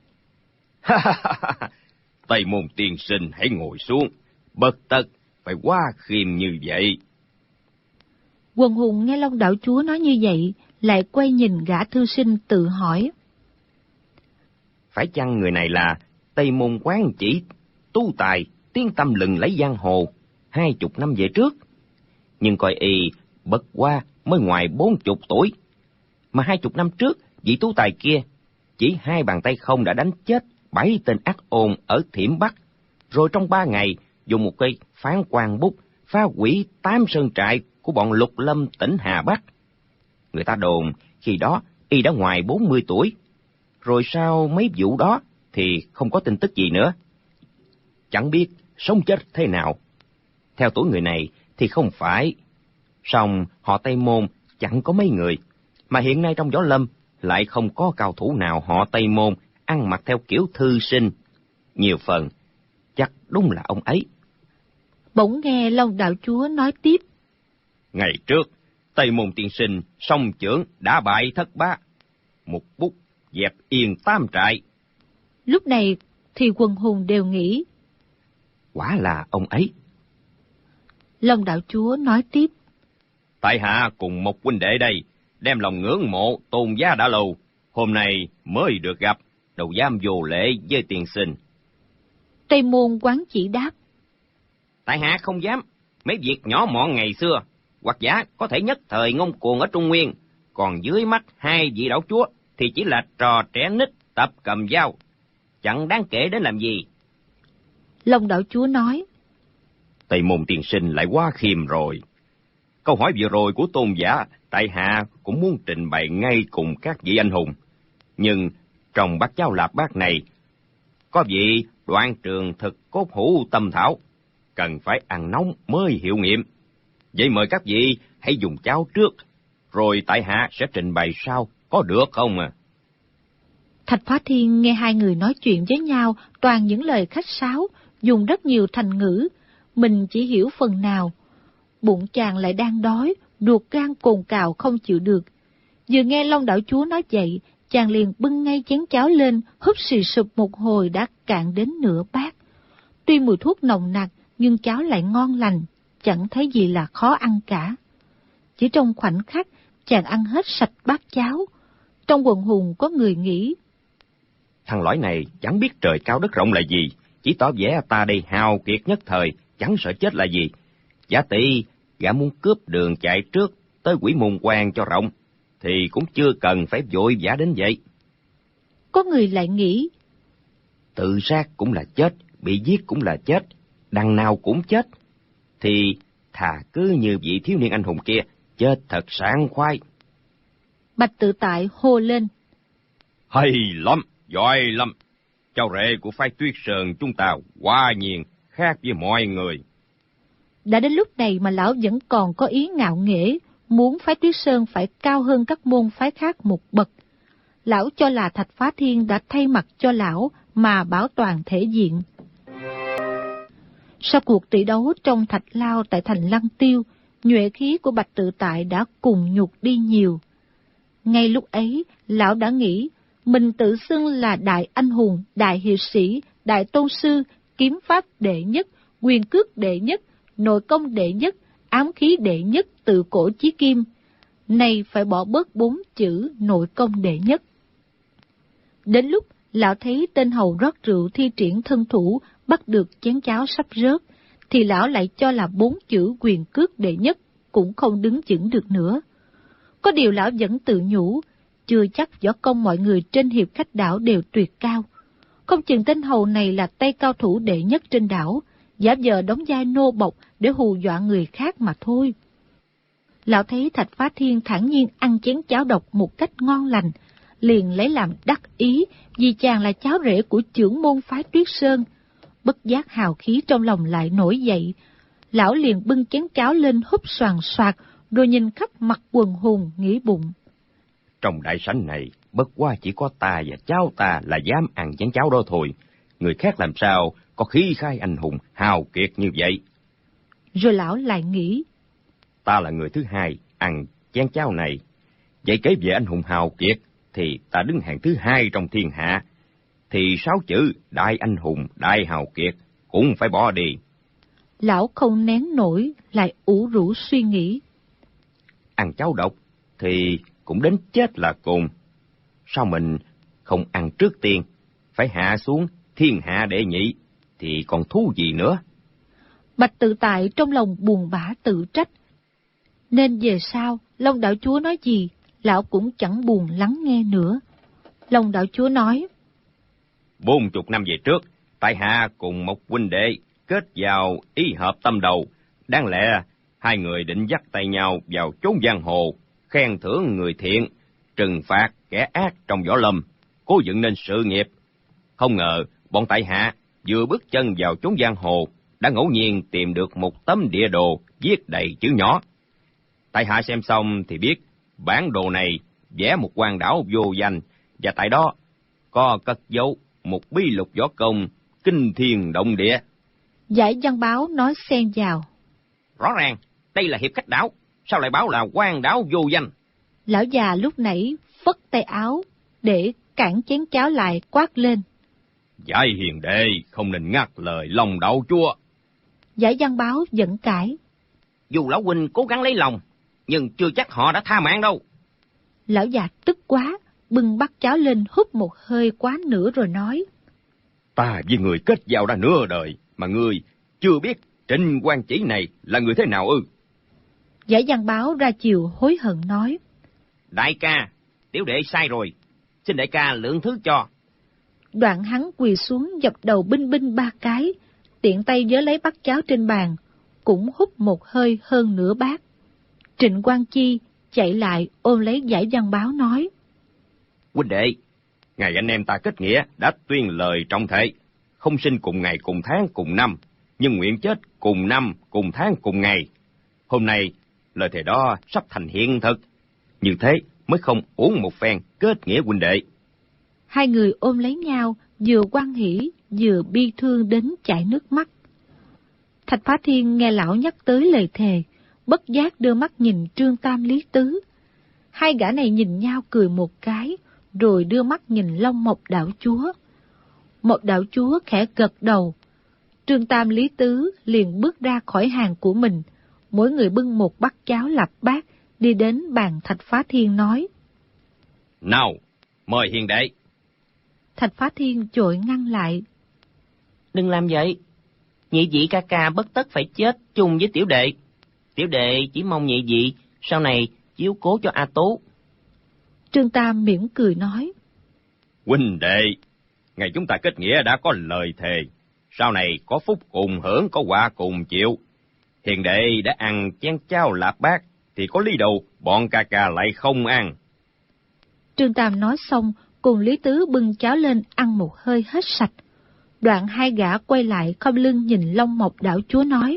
Tây Môn tiên sinh hãy ngồi xuống, bất tất phải quá khiêm như vậy. Quần hùng nghe Long đảo chúa nói như vậy, lại quay nhìn gã thư sinh tự hỏi. Phải chăng người này là Tây Môn quán chỉ tu tài, tiếng tâm lừng lấy giang hồ 20 năm về trước? Nhưng coi y bất qua mới ngoài 40 tuổi, mà 20 năm trước vị tú tài kia chỉ 2 bàn tay không đã đánh chết 7 tên ác ôn ở Thiểm Bắc, rồi trong 3 ngày dùng một cây phán quan bút phá hủy 8 sơn trại của bọn Lục Lâm tỉnh Hà Bắc. Người ta đồn khi đó y đã ngoài 40 tuổi, rồi sau mấy vụ đó thì không có tin tức gì nữa. Chẳng biết sống chết thế nào. Theo tuổi người này thì không phải. Song họ Tây Môn chẳng có mấy người, mà hiện nay trong võ lâm lại không có cao thủ nào họ Tây Môn ăn mặc theo kiểu thư sinh. Nhiều phần chắc đúng là ông ấy. Bỗng nghe Long đạo chúa nói tiếp. Ngày trước Tây Môn tiên sinh song chưởng đã bại thất bá, một bút dẹp yên tam trại. Lúc này thì quần hùng đều nghĩ, quả là ông ấy. Long đạo chúa nói tiếp, tại hạ cùng một huynh đệ đây, đem lòng ngưỡng mộ Tôn gia đã lâu, hôm nay mới được gặp, đâu dám vô lễ với tiên sinh. Tây Môn Quán Chỉ đáp, tại hạ không dám, mấy việc nhỏ mọn ngày xưa, hoặc giả có thể nhất thời ngông cuồng ở Trung Nguyên, còn dưới mắt hai vị đảo chúa thì chỉ là trò trẻ nít tập cầm dao, chẳng đáng kể đến làm gì. Long đạo chúa nói, Tây Môn tiên sinh lại quá khiêm rồi. Câu hỏi vừa rồi của Tôn giả, tại hạ cũng muốn trình bày ngay cùng các vị anh hùng. Nhưng trong bát cháo lạp bát này, có vị Đoạn Trường thực cốt hữu tâm thảo, cần phải ăn nóng mới hiệu nghiệm. Vậy mời các vị hãy dùng cháo trước, rồi tại hạ sẽ trình bày sau, có được không à? Thạch Phá Thiên nghe hai người nói chuyện với nhau toàn những lời khách sáo, dùng rất nhiều thành ngữ, mình chỉ hiểu phần nào. Bụng chàng lại đang đói, ruột gan cồn cào không chịu được. Vừa nghe Long đạo chúa nói vậy, chàng liền bưng ngay chén cháo lên, húp xì sụp một hồi đã cạn đến nửa bát. Tuy mùi thuốc nồng nặc, nhưng cháo lại ngon lành, chẳng thấy gì là khó ăn cả. Chỉ trong khoảnh khắc, chàng ăn hết sạch bát cháo. Trong quần hùng có người nghĩ, thằng lõi này chẳng biết trời cao đất rộng là gì, chỉ tỏ vẻ ta đây hào kiệt nhất thời, chẳng sợ chết là gì. Giả tỷ gã muốn cướp đường chạy trước tới Quỷ Môn Quan cho rộng, thì cũng chưa cần phải vội vã đến vậy. Có người lại nghĩ, tự sát cũng là chết, bị giết cũng là chết, đằng nào cũng chết, thì thà cứ như vị thiếu niên anh hùng kia, chết thật sảng khoái. Bạch Tự Tại hô lên, hay lắm, giỏi lắm, cháu rể của phái Tuyết Sơn chúng ta quả nhiên khác với mọi người. Đã đến lúc này mà lão vẫn còn có ý ngạo nghễ, muốn phái Tuyết Sơn phải cao hơn các môn phái khác một bậc. Lão cho là Thạch Phá Thiên đã thay mặt cho lão mà bảo toàn thể diện. Sau cuộc tỷ đấu trong thạch lao tại thành Lăng Tiêu, nhuệ khí của Bạch Tự Tại đã cùng nhục đi nhiều. Ngay lúc ấy, lão đã nghĩ, mình tự xưng là đại anh hùng, đại hiệp sĩ, đại tôn sư, kiếm pháp đệ nhất, quyền cước đệ nhất, nội công đệ nhất, ám khí đệ nhất từ cổ chí kim. Nay phải bỏ bớt 4 chữ nội công đệ nhất. Đến lúc lão thấy tên hầu rót rượu thi triển thân thủ bắt được chén cháo sắp rớt, thì lão lại cho là 4 chữ quyền cước đệ nhất cũng không đứng vững được nữa. Có điều lão vẫn tự nhủ, chưa chắc võ công mọi người trên hiệp khách đảo đều tuyệt cao. Không chừng tên hầu này là tay cao thủ đệ nhất trên đảo, giả vờ đóng vai nô bộc để hù dọa người khác mà thôi. Lão thấy Thạch Phá Thiên thản nhiên ăn chén cháo độc một cách ngon lành, liền lấy làm đắc ý vì chàng là cháu rể của trưởng môn phái Tuyết Sơn. Bất giác hào khí trong lòng lại nổi dậy, lão liền bưng chén cháo lên húp xoàn xoạc, rồi nhìn khắp mặt quần hùng nghĩ bụng. Trong đại sảnh này, bất quá chỉ có ta và cháu ta là dám ăn chén cháo đó thôi. Người khác làm sao có khí khai anh hùng hào kiệt như vậy. Rồi lão lại nghĩ, ta là người thứ hai ăn chén cháo này. Vậy kể về anh hùng hào kiệt, thì ta đứng hàng thứ hai trong thiên hạ. Thì 6 chữ đại anh hùng, đại hào kiệt cũng phải bỏ đi. Lão không nén nổi, lại ủ rũ suy nghĩ. Ăn cháo độc thì cũng đến chết là cùng. Sao mình không ăn trước tiên, phải hạ xuống thiên hạ đệ nhị, thì còn thú gì nữa. Bạch Tự Tại trong lòng buồn bã tự trách. Nên về sau, Long đạo chúa nói gì, lão cũng chẳng buồn lắng nghe nữa. Long đạo chúa nói, 40 năm về trước, tại hạ cùng một huynh đệ kết giao ý hợp tâm đầu. Đáng lẽ hai người định dắt tay nhau vào chốn giang hồ, khen thưởng người thiện, trừng phạt kẻ ác trong võ lâm, cố dựng nên sự nghiệp. Không ngờ bọn tại hạ vừa bước chân vào chốn giang hồ đã ngẫu nhiên tìm được một tấm địa đồ viết đầy chữ nhỏ. Tại hạ xem xong thì biết bản đồ này vẽ một quang đảo vô danh, và tại đó có cất giấu một bí lục võ công kinh thiên động địa. Giải văn báo nói xen vào, rõ ràng đây là hiệp khách đảo, sao lại báo là quan đảo vô danh? Lão già lúc nãy phất tay áo để cản chén cháo lại, quát lên. Giải hiền đệ, không nên ngắt lời lòng đạo chúa. Giải văn báo giận cãi. Dù lão huynh cố gắng lấy lòng, nhưng chưa chắc họ đã tha mạng đâu. Lão già tức quá, bưng bát cháo lên húp một hơi quá nửa rồi nói. Ta với người kết giao đã nửa đời, mà người chưa biết Trịnh Quan Chỉ này là người thế nào ư? Giải văn báo ra chiều hối hận nói. Đại ca, tiểu đệ sai rồi, xin đại ca lượng thứ cho. Đoạn hắn quỳ xuống dập đầu binh binh ba cái, tiện tay vớ lấy bát cháo trên bàn, cũng húp một hơi hơn nửa bát. Trịnh Quan Chi chạy lại ôm lấy Giải văn báo nói. Huynh đệ, ngày anh em ta kết nghĩa đã tuyên lời trọng thể, không sinh cùng ngày cùng tháng cùng năm, nhưng nguyện chết cùng năm cùng tháng cùng ngày. Hôm nay lời thề đó sắp thành hiện thực, như thế mới không uổng một phen kết nghĩa huynh đệ. Hai người ôm lấy nhau, vừa hoan hỉ vừa bi thương đến chảy nước mắt. Thạch Phá Thiên nghe lão nhắc tới lời thề, bất giác đưa mắt nhìn Trương Tam Lý Tứ. Hai gã này nhìn nhau cười một cái, rồi đưa mắt nhìn Long Mộc đạo chúa. Mộc đạo chúa khẽ gật đầu. Trương Tam Lý Tứ liền bước ra khỏi hàng của mình, mỗi người bưng một bát cháo lạp bát, đi đến bàn Thạch Phá Thiên nói. Nào, mời hiền đệ. Thạch Phá Thiên vội ngăn lại. Đừng làm vậy, nhị vị ca ca bất tất phải chết chung với tiểu đệ. Tiểu đệ chỉ mong nhị vị sau này chiếu cố cho A Tú. Trương Tam mỉm cười nói. Huynh đệ, ngày chúng ta kết nghĩa đã có lời thề, sau này có phúc cùng hưởng, có quả cùng chịu. Hiền đệ đã ăn chén cháo lạp bát, thì có lý đâu bọn ca ca lại không ăn. Trương Tam nói xong, cùng Lý Tứ bưng cháo lên ăn một hơi hết sạch. Đoạn hai gã quay lại khom lưng nhìn Long Mộc đạo chúa nói.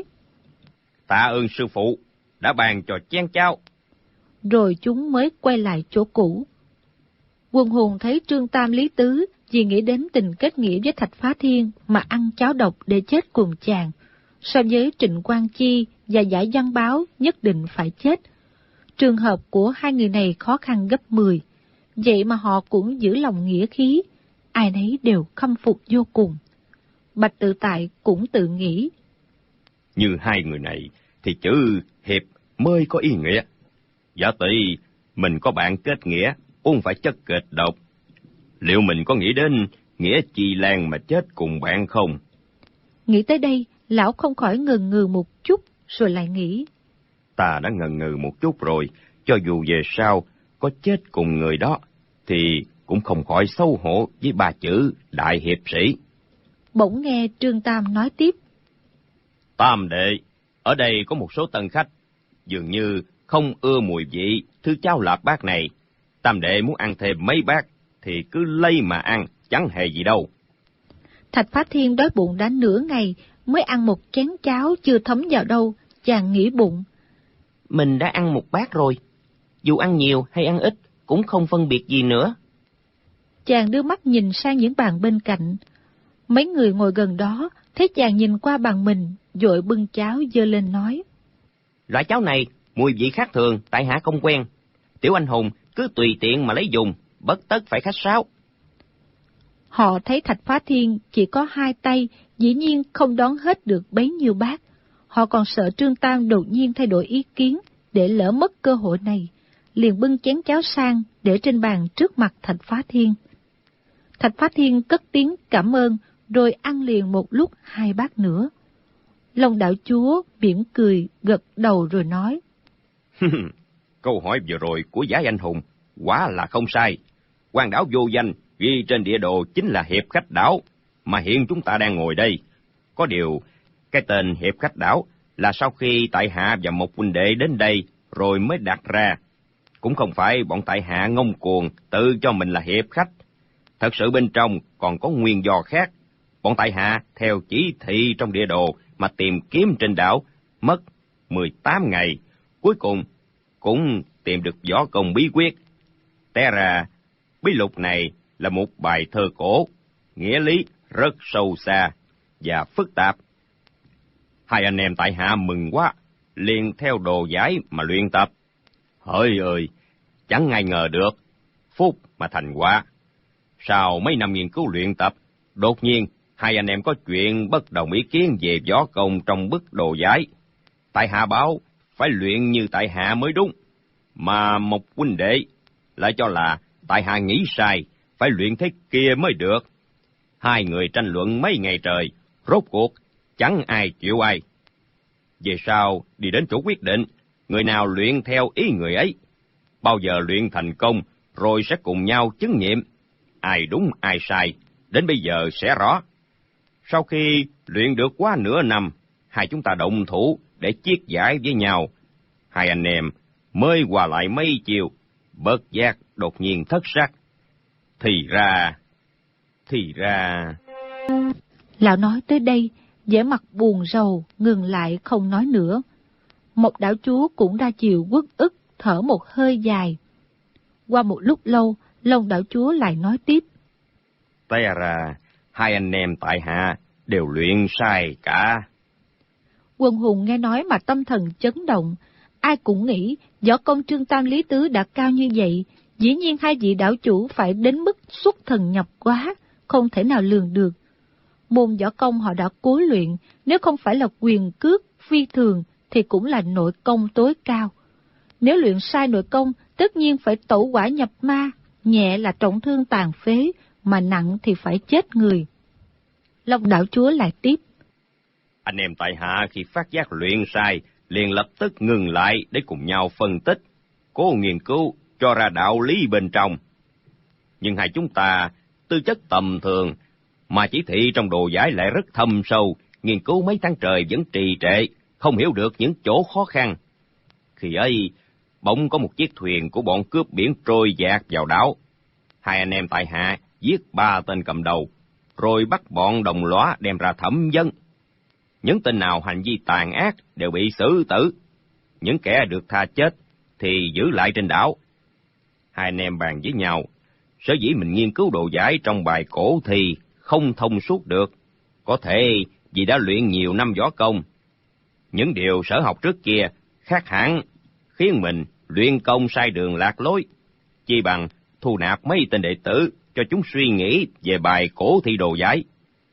Tạ ơn sư phụ, đã bàn cho chén cháo. Rồi chúng mới quay lại chỗ cũ. Quần hùng thấy Trương Tam Lý Tứ vì nghĩ đến tình kết nghĩa với Thạch Phá Thiên mà ăn cháo độc để chết cùng chàng. So với Trịnh Quan Chi và Giải văn báo nhất định phải chết. Trường hợp của hai người này khó khăn gấp 10. Vậy mà họ cũng giữ lòng nghĩa khí, ai nấy đều khâm phục vô cùng. Bạch Tự Tại cũng tự nghĩ. Như hai người này thì chữ hiệp mới có ý nghĩa. Giả tỷ mình có bạn kết nghĩa, uống phải chất kịch độc. Liệu mình có nghĩ đến nghĩa chi lan mà chết cùng bạn không? Nghĩ tới đây, lão không khỏi ngần ngừ một chút, rồi lại nghĩ. Ta đã ngần ngừ một chút rồi, cho dù về sau có chết cùng người đó, thì cũng không khỏi xấu hổ với ba chữ đại hiệp sĩ. Bỗng nghe Trương Tam nói tiếp. Tam đệ, ở đây có một số tân khách, dường như không ưa mùi vị thứ cháo lạp bát này. Tam đệ muốn ăn thêm mấy bát, thì cứ lấy mà ăn, chẳng hề gì đâu. Thạch Phá Thiên đói bụng đã nửa ngày, mới ăn một chén cháo chưa thấm vào đâu, chàng nghĩ bụng. Mình đã ăn một bát rồi, dù ăn nhiều hay ăn ít, cũng không phân biệt gì nữa. Chàng đưa mắt nhìn sang những bàn bên cạnh. Mấy người ngồi gần đó, thấy chàng nhìn qua bàn mình, vội bưng cháo giơ lên nói. Loại cháo này, mùi vị khác thường, tại hạ không quen. Tiểu anh hùng cứ tùy tiện mà lấy dùng, bất tất phải khách sáo. Họ thấy Thạch Phá Thiên chỉ có hai tay, dĩ nhiên không đón hết được bấy nhiêu bát. Họ còn sợ Trương Tam đột nhiên thay đổi ý kiến, để lỡ mất cơ hội này, liền bưng chén cháo sang để trên bàn trước mặt Thạch Phá Thiên. Thạch Phá Thiên cất tiếng cảm ơn, rồi ăn liền một lúc 2 bát nữa. Long đạo chúa mỉm cười, gật đầu rồi nói. Câu hỏi vừa rồi của Giải anh hùng, quả là không sai. Quan đảo vô danh, ghi trên địa đồ chính là Hiệp Khách Đảo, mà hiện chúng ta đang ngồi đây. Có điều, cái tên Hiệp Khách Đảo là sau khi tại hạ và một huynh đệ đến đây rồi mới đặt ra. Cũng không phải bọn tại hạ ngông cuồng tự cho mình là hiệp khách. Thật sự bên trong còn có nguyên do khác. Bọn tại hạ theo chỉ thị trong địa đồ mà tìm kiếm trên đảo, mất 18 ngày. Cuối cùng cũng tìm được võ công bí quyết. Té ra, bí lục này là một bài thơ cổ, nghĩa lý rất sâu xa và phức tạp. Hai anh em tại hạ mừng quá, liền theo đồ giải mà luyện tập. Hỡi ơi, chẳng ai ngờ được, phúc mà thành quả. Sau mấy năm nghiên cứu luyện tập, đột nhiên hai anh em có chuyện bất đồng ý kiến về võ công trong bức đồ giải. Tại hạ bảo phải luyện như tại hạ mới đúng, mà một huynh đệ lại cho là tại hạ nghĩ sai, phải luyện thế kia mới được. Hai người tranh luận mấy ngày trời, rốt cuộc chẳng ai chịu ai. Về sau đi đến chỗ quyết định, người nào luyện theo ý người ấy, bao giờ luyện thành công rồi sẽ cùng nhau chứng nghiệm. Ai đúng ai sai, đến bây giờ sẽ rõ. Sau khi luyện được quá nửa năm, hai chúng ta động thủ để chiết giải với nhau. Hai anh em mới qua lại mấy chiều, bất giác đột nhiên thất sắc. Thì ra... Lão nói tới đây, vẻ mặt buồn rầu, ngừng lại không nói nữa. Một đảo chúa cũng đã chịu uất ức, thở một hơi dài. Qua một lúc lâu, Long đảo chúa lại nói tiếp. Té ra, hai anh em tại hạ đều luyện sai cả. Quần hùng nghe nói mà tâm thần chấn động. Ai cũng nghĩ võ công Trương Tam Lý Tứ đã cao như vậy, dĩ nhiên hai vị đảo chủ phải đến mức xuất thần nhập quá, không thể nào lường được. Môn võ công họ đã cố luyện, nếu không phải là quyền cước phi thường thì cũng là nội công tối cao. Nếu luyện sai nội công, tất nhiên phải tẩu hỏa nhập ma, nhẹ là trọng thương tàn phế, mà nặng thì phải chết người. Long đảo chúa lại tiếp. Anh em tại hạ khi phát giác luyện sai, liền lập tức ngừng lại để cùng nhau phân tích, cố nghiên cứu cho ra đạo lý bên trong. Nhưng hai chúng ta tư chất tầm thường, mà chỉ thị trong đồ giải lại rất thâm sâu, nghiên cứu mấy tháng trời vẫn trì trệ, không hiểu được những chỗ khó khăn. Khi ấy, bỗng có một chiếc thuyền của bọn cướp biển trôi dạt vào đảo. Hai anh em tại hạ giết 3 tên cầm đầu, rồi bắt bọn đồng lõa đem ra thẩm vấn. Những tên nào hành vi tàn ác đều bị xử tử, những kẻ được tha chết thì giữ lại trên đảo. Hai anh em bàn với nhau, sở dĩ mình nghiên cứu đồ giải trong bài cổ thì không thông suốt được, có thể vì đã luyện nhiều năm võ công. Những điều sở học trước kia khác hẳn, khiến mình luyện công sai đường lạc lối. Chi bằng thu nạp mấy tên đệ tử cho chúng suy nghĩ về bài cổ thi đồ giải.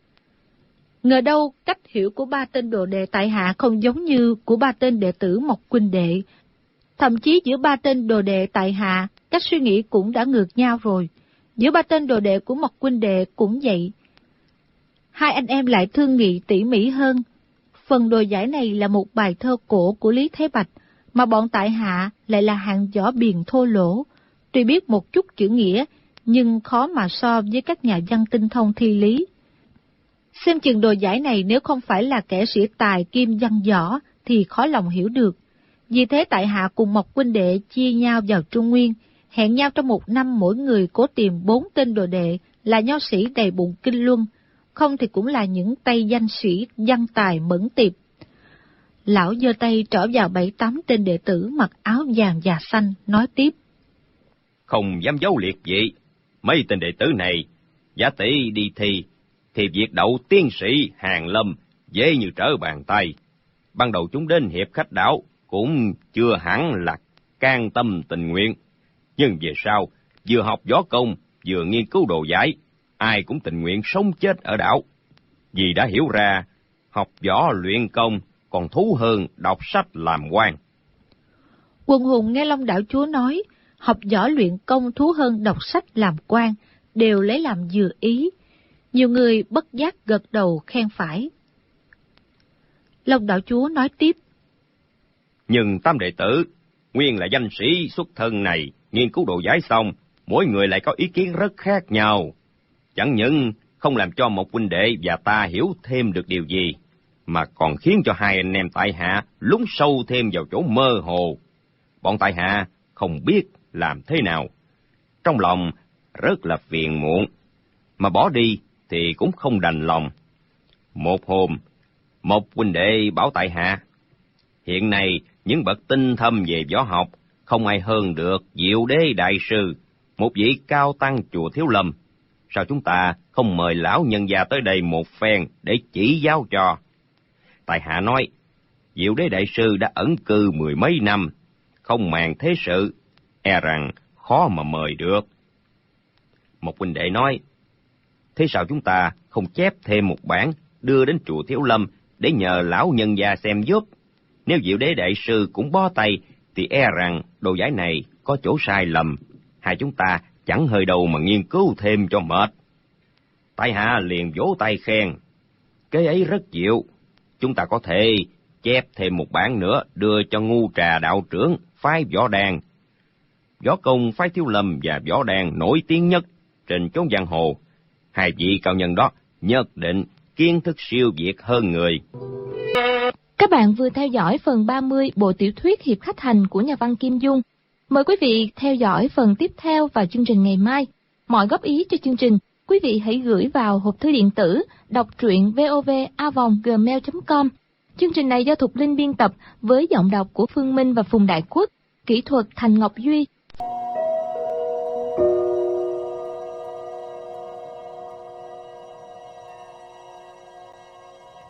Ngờ đâu cách hiểu của 3 tên đồ đệ tại hạ không giống như của 3 tên đệ tử Mộc huynh đệ. Thậm chí giữa 3 tên đồ đệ tại hạ, cách suy nghĩ cũng đã ngược nhau rồi. Giữa 3 tên đồ đệ của Mộc huynh đệ cũng vậy. Hai anh em lại thương nghị tỉ mỉ hơn. Phần đồ giải này là một bài thơ cổ của Lý Thế Bạch, mà bọn tại hạ lại là hạng võ biền thô lỗ. Tuy biết một chút chữ nghĩa, nhưng khó mà so với các nhà văn tinh thông thi lý. Xem chừng đồ giải này nếu không phải là kẻ sĩ tài kim văn võ thì khó lòng hiểu được. Vì thế tại hạ cùng Mộc huynh đệ chia nhau vào Trung Nguyên, hẹn nhau trong một năm mỗi người cố tìm 4 tên đồ đệ là nho sĩ đầy bụng kinh luân, không thì cũng là những tay danh sĩ văn tài mẫn tiệp. Lão giơ tay trỏ vào 7-8 tên đệ tử mặc áo vàng và xanh, nói tiếp. Không dám giấu liệt vậy, mấy tên đệ tử này, giả tỷ đi thi, thì việc đậu tiến sĩ Hàn Lâm dễ như trở bàn tay. Ban đầu chúng đến hiệp khách đảo cũng chưa hẳn là can tâm tình nguyện, nhưng về sau, vừa học võ công, vừa nghiên cứu đồ giải, ai cũng tình nguyện sống chết ở đảo. Vì đã hiểu ra, học võ luyện công còn thú hơn đọc sách làm quan. Quần hùng nghe Long đảo chúa nói, học võ luyện công thú hơn đọc sách làm quan, đều lấy làm vừa ý. Nhiều người bất giác gật đầu khen phải. Long đảo chúa nói tiếp. Nhưng tam đệ tử, nguyên là danh sĩ xuất thân này, nghiên cứu đồ giải xong, mỗi người lại có ý kiến rất khác nhau. Chẳng những không làm cho một huynh đệ và ta hiểu thêm được điều gì, mà còn khiến cho hai anh em tại hạ lún sâu thêm vào chỗ mơ hồ. Bọn tại hạ không biết làm thế nào. Trong lòng rất là phiền muộn, mà bỏ đi thì cũng không đành lòng. Một hôm, một huynh đệ bảo tại hạ, hiện nay những bậc tinh thâm về võ học, không ai hơn được Diệu Đế Đại Sư, một vị cao tăng chùa Thiếu Lâm. Sao chúng ta không mời lão nhân gia tới đây một phen để chỉ giáo cho? Tại hạ nói, Diệu Đế đại sư đã ẩn cư 10 mấy năm, không màng thế sự, e rằng khó mà mời được. Một huynh đệ nói, thế sao chúng ta không chép thêm một bản đưa đến chùa Thiếu Lâm để nhờ lão nhân gia xem giúp? Nếu Diệu Đế đại sư cũng bó tay thì e rằng đồ giải này có chỗ sai lầm, hai chúng ta chẳng hơi đâu mà nghiên cứu thêm cho mệt. Tại hạ liền vỗ tay khen, cái ấy rất diệu, chúng ta có thể chép thêm một bản nữa đưa cho Ngu Trà đạo trưởng phái Võ Đàn. Võ công phái Thiếu Lâm và Võ Đàn nổi tiếng nhất trên chốn giang hồ, hai vị cao nhân đó nhất định kiến thức siêu việt hơn người. Các bạn vừa theo dõi phần 30 bộ tiểu thuyết Hiệp Khách Hành của nhà văn Kim Dung. Mời quý vị theo dõi phần tiếp theo vào chương trình ngày mai. Mọi góp ý cho chương trình, quý vị hãy gửi vào hộp thư điện tử đọc truyện vov@gmail.com. Chương trình này do Thục Linh biên tập với giọng đọc của Phương Minh và Phùng Đại Quốc, kỹ thuật Thành Ngọc Duy.